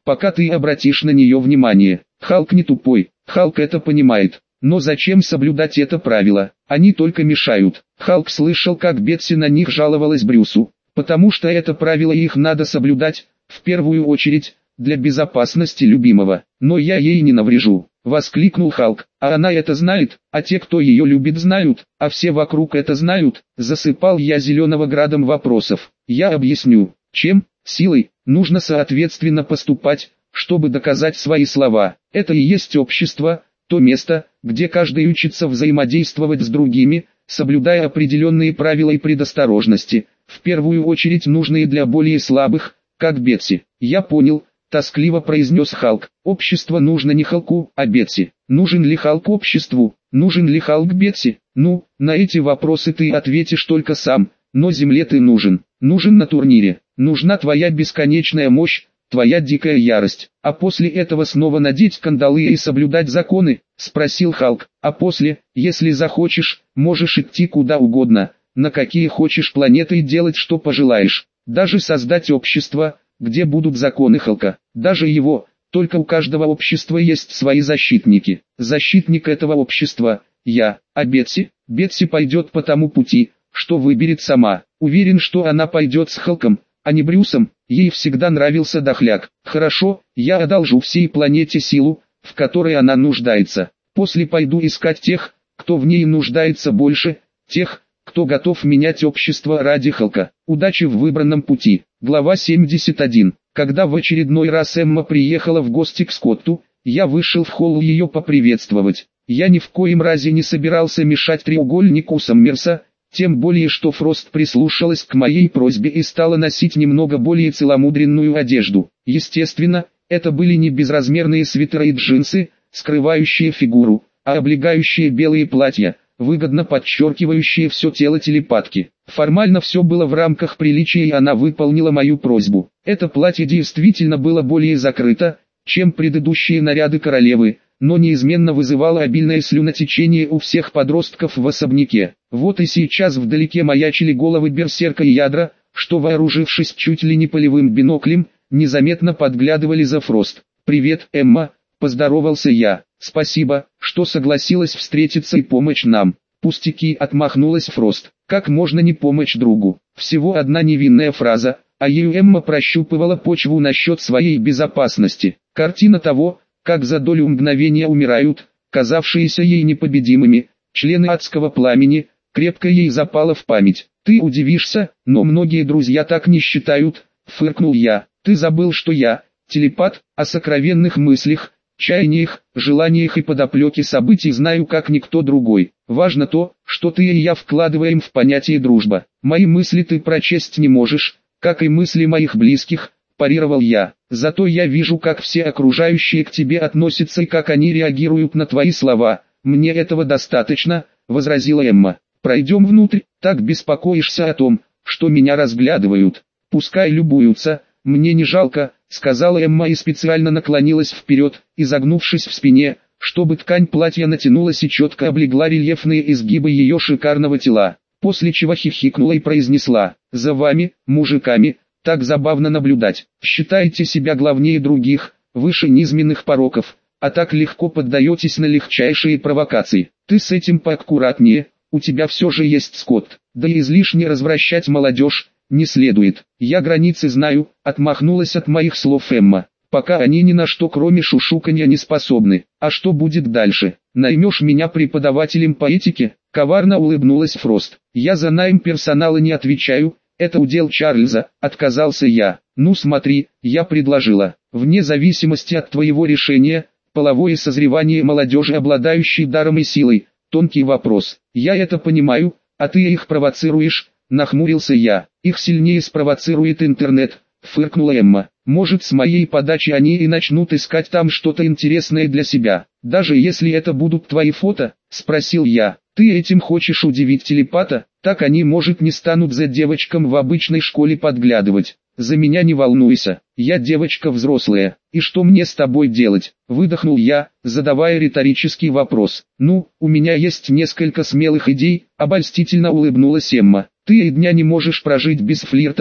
пока ты обратишь на нее внимание. Халк не тупой, Халк это понимает. Но зачем соблюдать это правило? Они только мешают. Халк слышал, как Бетси на них жаловалась Брюсу. Потому что это правило их надо соблюдать, в первую очередь, для безопасности любимого. Но я ей не наврежу, воскликнул Халк. А она это знает, а те, кто ее любит, знают, а все вокруг это знают. Засыпал я Зеленого градом вопросов. Я объясню, чем, силой, нужно соответственно поступать, чтобы доказать свои слова. Это и есть общество, то место, где каждый учится взаимодействовать с другими, соблюдая определенные правила и предосторожности, в первую очередь нужные для более слабых, как Бетси. Я понял, тоскливо произнес Халк. Общество нужно не Халку, а Бетси. Нужен ли Халк обществу? Нужен ли Халк Бетси? Ну, на эти вопросы ты ответишь только сам, но Земле ты нужен. Нужен на турнире. Нужна твоя бесконечная мощь, твоя дикая ярость. А после этого снова надеть кандалы и соблюдать законы? Спросил Халк. А после, если захочешь, можешь идти куда угодно, на какие хочешь планеты и делать что пожелаешь. Даже создать общество, где будут законы Халка. Даже его, только у каждого общества есть свои защитники. Защитник этого общества – я. А Бетси? Бетси пойдет по тому пути, что выберет сама. Уверен, что она пойдет с Халком, а не Брюсом. Ей всегда нравился дохляк. Хорошо, я одолжу всей планете силу, в которой она нуждается. После пойду искать тех, кто в ней нуждается больше, тех, кто готов менять общество ради Халка. Удачи в выбранном пути. Глава 71. Когда в очередной раз Эмма приехала в гости к Скотту, я вышел в холл ее поприветствовать. Я ни в коем разе не собирался мешать треугольнику Саммерса, тем более что Фрост прислушалась к моей просьбе и стала носить немного более целомудренную одежду. Естественно, это были не безразмерные свитеры и джинсы, скрывающие фигуру, а облегающие белые платья, выгодно подчеркивающие все тело телепатки. Формально все было в рамках приличия, и она выполнила мою просьбу. Это платье действительно было более закрыто, чем предыдущие наряды королевы, но неизменно вызывало обильное слюнотечение у всех подростков в особняке. Вот и сейчас вдалеке маячили головы берсерка и ядра, что, вооружившись чуть ли не полевым биноклем, незаметно подглядывали за Фрост. «Привет, Эмма», — поздоровался я. «Спасибо, что согласилась встретиться и помочь нам». «Пустяки», — отмахнулась Фрост. «Как можно не помочь другу? Всего одна невинная фраза, а ею Эмма прощупывала почву насчет своей безопасности. Картина того, как за долю мгновения умирают, казавшиеся ей непобедимыми, члены адского пламени, крепко ей запала в память. «Ты удивишься, но многие друзья так не считают», — фыркнул я. «Ты забыл, что я, телепат, о сокровенных мыслях, чаяниях, желаниях и подоплеке событий знаю как никто другой. Важно то, что ты и я вкладываем в понятие дружба. Мои мысли ты прочесть не можешь, как и мысли моих близких», — парировал я. «Зато я вижу, как все окружающие к тебе относятся и как они реагируют на твои слова. Мне этого достаточно», — возразила Эмма. «Пройдем внутрь, так беспокоишься о том, что меня разглядывают. Пускай любуются, мне не жалко», — сказала Эмма и специально наклонилась вперед, изогнувшись в спине, чтобы ткань платья натянулась и четко облегла рельефные изгибы ее шикарного тела. После чего хихикнула и произнесла: «За вами, мужиками, так забавно наблюдать. Считаете себя главнее других, выше низменных пороков, а так легко поддаетесь на легчайшие провокации. Ты с этим поаккуратнее, у тебя все же есть Скотт, да и излишне развращать молодежь не следует». «Я границы знаю», — отмахнулась от моих слов Эмма. «Пока они ни на что кроме шушуканья не способны. А что будет дальше? Наймешь меня преподавателем по этике?» Коварно улыбнулась Фрост. «Я за найм персонала не отвечаю, это удел Чарльза», — отказался я. «Ну смотри, я предложила, вне зависимости от твоего решения, половое созревание молодежи, обладающей даром и силой, тонкий вопрос. Я это понимаю, а ты их провоцируешь», — нахмурился я. «Их сильнее спровоцирует интернет», — фыркнула Эмма. «Может, с моей подачи они и начнут искать там что-то интересное для себя. Даже если это будут твои фото?» — спросил я. «Ты этим хочешь удивить телепата? Так они, может, не станут за девочкам в обычной школе подглядывать. За меня не волнуйся, я девочка взрослая, и что мне с тобой делать?» — выдохнул я, задавая риторический вопрос. «Ну, у меня есть несколько смелых идей», — обольстительно улыбнулась Эмма. «Ты и дня не можешь прожить без флирта», —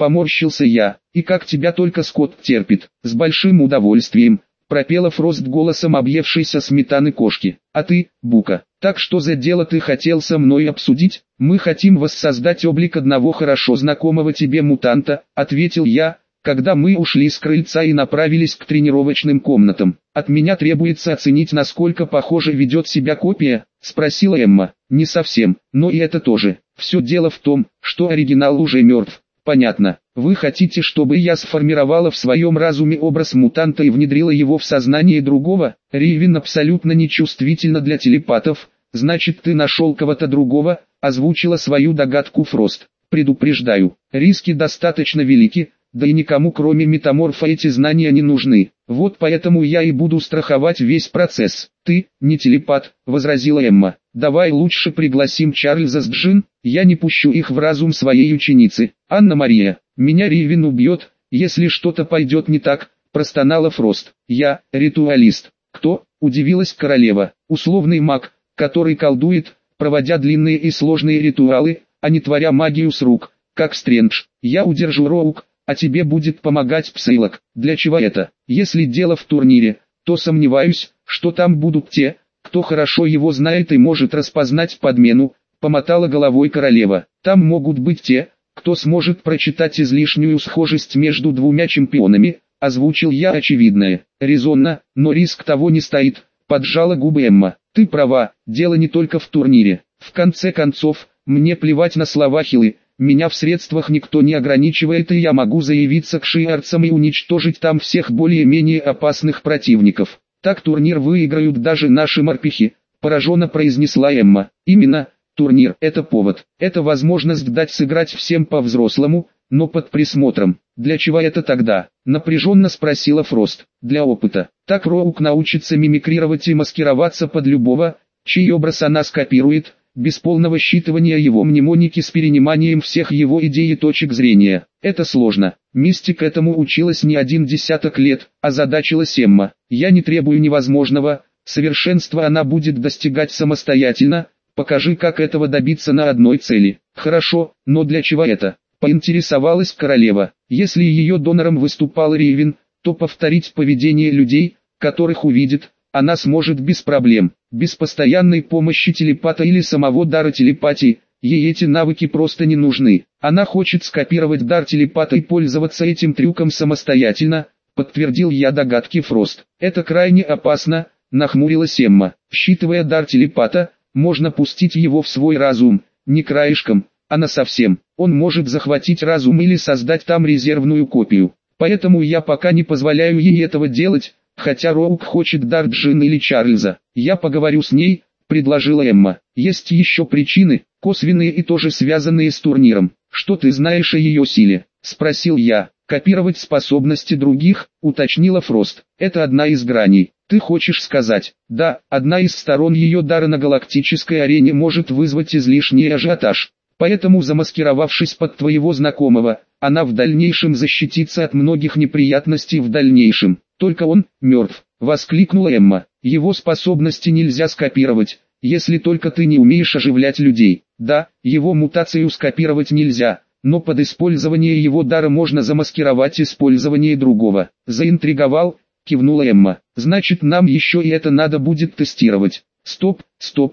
поморщился я. И как тебя только Скотт терпит. С большим удовольствием, пропела Фрост голосом объевшейся сметаны кошки. А ты, Бука, так что за дело ты хотел со мной обсудить? Мы хотим воссоздать облик одного хорошо знакомого тебе мутанта, ответил я, когда мы ушли с крыльца и направились к тренировочным комнатам. От меня требуется оценить, насколько похоже ведет себя копия, спросила Эмма. Не совсем, но и это тоже. Все дело в том, что оригинал уже мертв. Понятно. Вы хотите, чтобы я сформировала в своем разуме образ мутанта и внедрила его в сознание другого? Ривен абсолютно нечувствительна для телепатов. Значит, ты нашел кого-то другого, озвучила свою догадку Фрост. Предупреждаю, риски достаточно велики, да и никому кроме метаморфа эти знания не нужны. Вот поэтому я и буду страховать весь процесс. Ты, не телепат, возразила Эмма. Давай лучше пригласим Чарльза с Джин, я не пущу их в разум своей ученицы. Анна-Мария, меня Ривен убьет, если что-то пойдет не так, простонала Фрост. Я, ритуалист. Кто? Удивилась королева. Условный маг, который колдует, проводя длинные и сложные ритуалы, а не творя магию с рук, как Стрэндж. Я удержу Роук, а тебе будет помогать Псейлок. Для чего это? Если дело в турнире, то сомневаюсь, что там будут те, кто хорошо его знает и может распознать подмену, помотала головой королева. Там могут быть те, кто сможет прочитать излишнюю схожесть между двумя чемпионами, озвучил я очевидное. Резонно, но риск того не стоит, поджала губы Эмма. Ты права, дело не только в турнире. В конце концов, мне плевать на слова Хилы. Меня в средствах никто не ограничивает, и я могу заявиться к шиарцам и уничтожить там всех более-менее опасных противников. Так турнир выиграют даже наши морпехи, пораженно произнесла Эмма. Именно, турнир – это повод, это возможность дать сыграть всем по-взрослому, но под присмотром. Для чего это тогда? Напряженно спросила Фрост. Для опыта. Так Роук научится мимикрировать и маскироваться под любого, чей образ она скопирует, без полного считывания его мнемоники с перениманием всех его идей и точек зрения. Это сложно. Мистик этому училась не 10 лет, озадачилась Эмма. Я не требую невозможного, совершенства она будет достигать самостоятельно, покажи, как этого добиться на одной цели. Хорошо, но для чего это? Поинтересовалась королева. Если ее донором выступал Ривен, то повторить поведение людей, которых увидит, она сможет без проблем, без постоянной помощи телепата или самого дара телепатии. Ей эти навыки просто не нужны. Она хочет скопировать дар телепата и пользоваться этим трюком самостоятельно, подтвердил я догадки Фрост. Это крайне опасно, нахмурилась Эмма. Считывая дар телепата, можно пустить его в свой разум, не краешком, а насовсем. Он может захватить разум или создать там резервную копию. Поэтому я пока не позволяю ей этого делать, хотя Роук хочет дар Джин или Чарльза. Я поговорю с ней, предложила Эмма. Есть еще причины, косвенные и тоже связанные с турниром. Что ты знаешь о ее силе? Спросил я. Копировать способности других, уточнила Фрост. Это одна из граней. Ты хочешь сказать? Да, одна из сторон ее дара на галактической арене может вызвать излишний ажиотаж. Поэтому, замаскировавшись под твоего знакомого, она в дальнейшем защитится от многих неприятностей в дальнейшем. Только он мертв, воскликнула Эмма. Его способности нельзя скопировать, если только ты не умеешь оживлять людей. Да, его мутацию скопировать нельзя, но под использование его дара можно замаскировать использование другого. Заинтриговал, кивнула Эмма. Значит, нам еще и это надо будет тестировать. Стоп,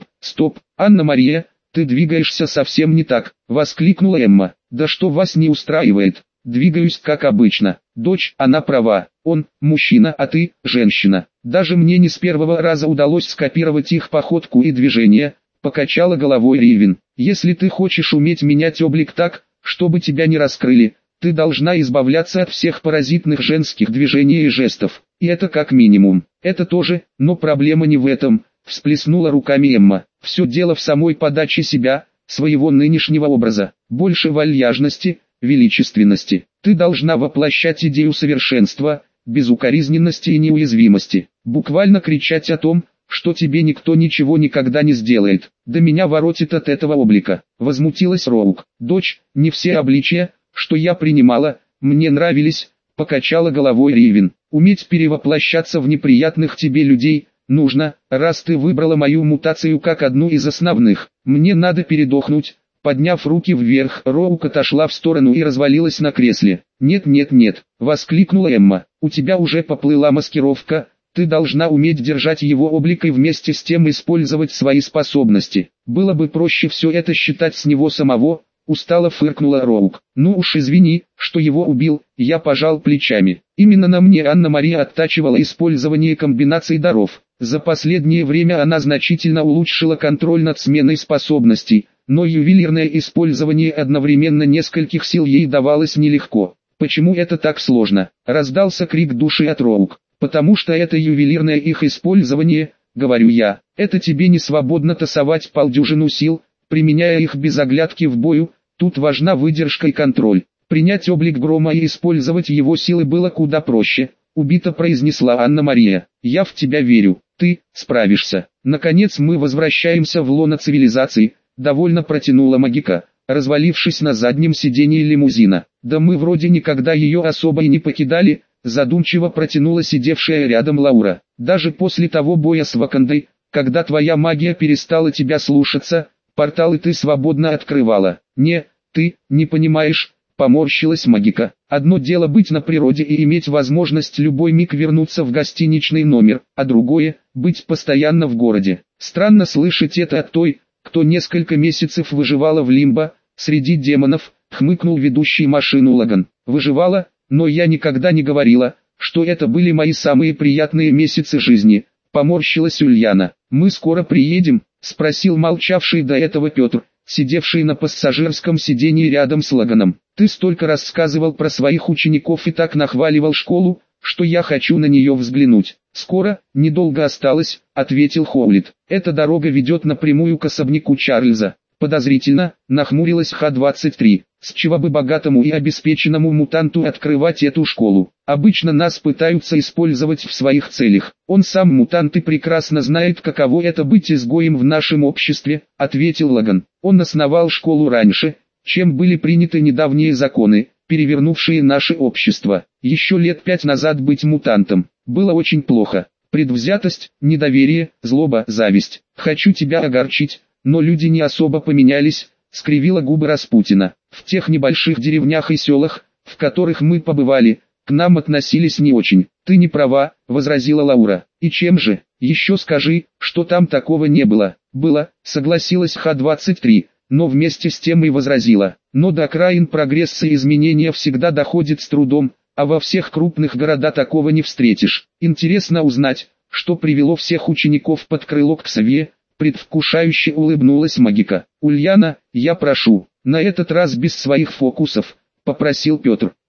Анна-Мария, ты двигаешься совсем не так, воскликнула Эмма. Да что вас не устраивает? Двигаюсь как обычно. Дочь, она права. Он мужчина, а ты женщина. Даже мне не с первого раза удалось скопировать их походку и движение, покачала головой Ривен. Если ты хочешь уметь менять облик так, чтобы тебя не раскрыли, ты должна избавляться от всех паразитных женских движений и жестов. И это как минимум. Это тоже, но проблема не в этом, всплеснула руками Эмма. Все дело в самой подаче себя, своего нынешнего образа. Больше вальяжности, величественности. Ты должна воплощать идею совершенства, безукоризненности и неуязвимости. Буквально кричать о том, что тебе никто ничего никогда не сделает. Да меня воротит от этого облика. Возмутилась Роук. Дочь, не все обличия, что я принимала, мне нравились, покачала головой Ривен. Уметь перевоплощаться в неприятных тебе людей нужно, раз ты выбрала мою мутацию как одну из основных. Мне надо передохнуть, Подняв руки вверх, Роук отошла в сторону и развалилась на кресле. «Нет, нет, нет!» — воскликнула Эмма. «У тебя уже поплыла маскировка, ты должна уметь держать его облик и вместе с тем использовать свои способности. Было бы проще все это считать с него самого», — устало фыркнула Роук. «Ну уж извини, что его убил», — я пожал плечами. «Именно на мне Анна-Мария оттачивала использование комбинаций даров. За последнее время она значительно улучшила контроль над сменой способностей, но ювелирное использование одновременно нескольких сил ей давалось нелегко». «Почему это так сложно?» — раздался крик души от Роук. «Потому что это ювелирное их использование», — говорю я. «Это тебе не свободно тасовать полдюжину сил, применяя их без оглядки в бою, тут важна выдержка и контроль. Принять облик Грома и использовать его силы было куда проще», — убито произнесла Анна-Мария. «Я в тебя верю, ты справишься». «Наконец мы возвращаемся в лоно цивилизации», — довольно протянула Магика, развалившись на заднем сиденье лимузина. «Да мы вроде никогда ее особо и не покидали», — задумчиво протянула сидевшая рядом Лаура. «Даже после того боя с Вакандой, когда твоя магия перестала тебя слушаться, порталы ты свободно открывала». «Не, ты не понимаешь», — поморщилась Магика. «Одно дело быть на природе и иметь возможность любой миг вернуться в гостиничный номер, а другое — быть постоянно в городе. Странно слышать это от той, кто несколько месяцев выживала в Лимбо, среди демонов», — хмыкнул ведущий машину Лаган. «Выживала, но я никогда не говорила, что это были мои самые приятные месяцы жизни», — поморщилась Ульяна. «Мы скоро приедем?» — спросил молчавший до этого Петр, сидевший на пассажирском сиденье рядом с Лаганом. «Ты столько рассказывал про своих учеников и так нахваливал школу, что я хочу на нее взглянуть». «Скоро, недолго осталось», — ответил Хоулит. «Эта дорога ведет напрямую к особняку Чарльза». Подозрительно, нахмурилась Х-23. «С чего бы богатому и обеспеченному мутанту открывать эту школу? Обычно нас пытаются использовать в своих целях. Он сам мутант и прекрасно знает, каково это быть изгоем в нашем обществе», — ответил Лаган. «Он основал школу раньше, чем были приняты недавние законы, перевернувшие наше общество. Еще лет 5 назад быть мутантом было очень плохо. Предвзятость, недоверие, злоба, зависть. Хочу тебя огорчить, но люди не особо поменялись», — скривила губы Распутина. «В тех небольших деревнях и селах, в которых мы побывали, к нам относились не очень». «Ты не права», — возразила Лаура. «И чем же? Еще скажи, что там такого не было». «Было», — согласилась Х-23, но вместе с тем и возразила. «Но до окраин прогресса и изменения всегда доходит с трудом, а во всех крупных городах такого не встретишь. Интересно узнать, что привело всех учеников под крыло к Ксавье», — предвкушающе улыбнулась Магика. «Ульяна, я прошу, на этот раз без своих фокусов», — попросил Петр.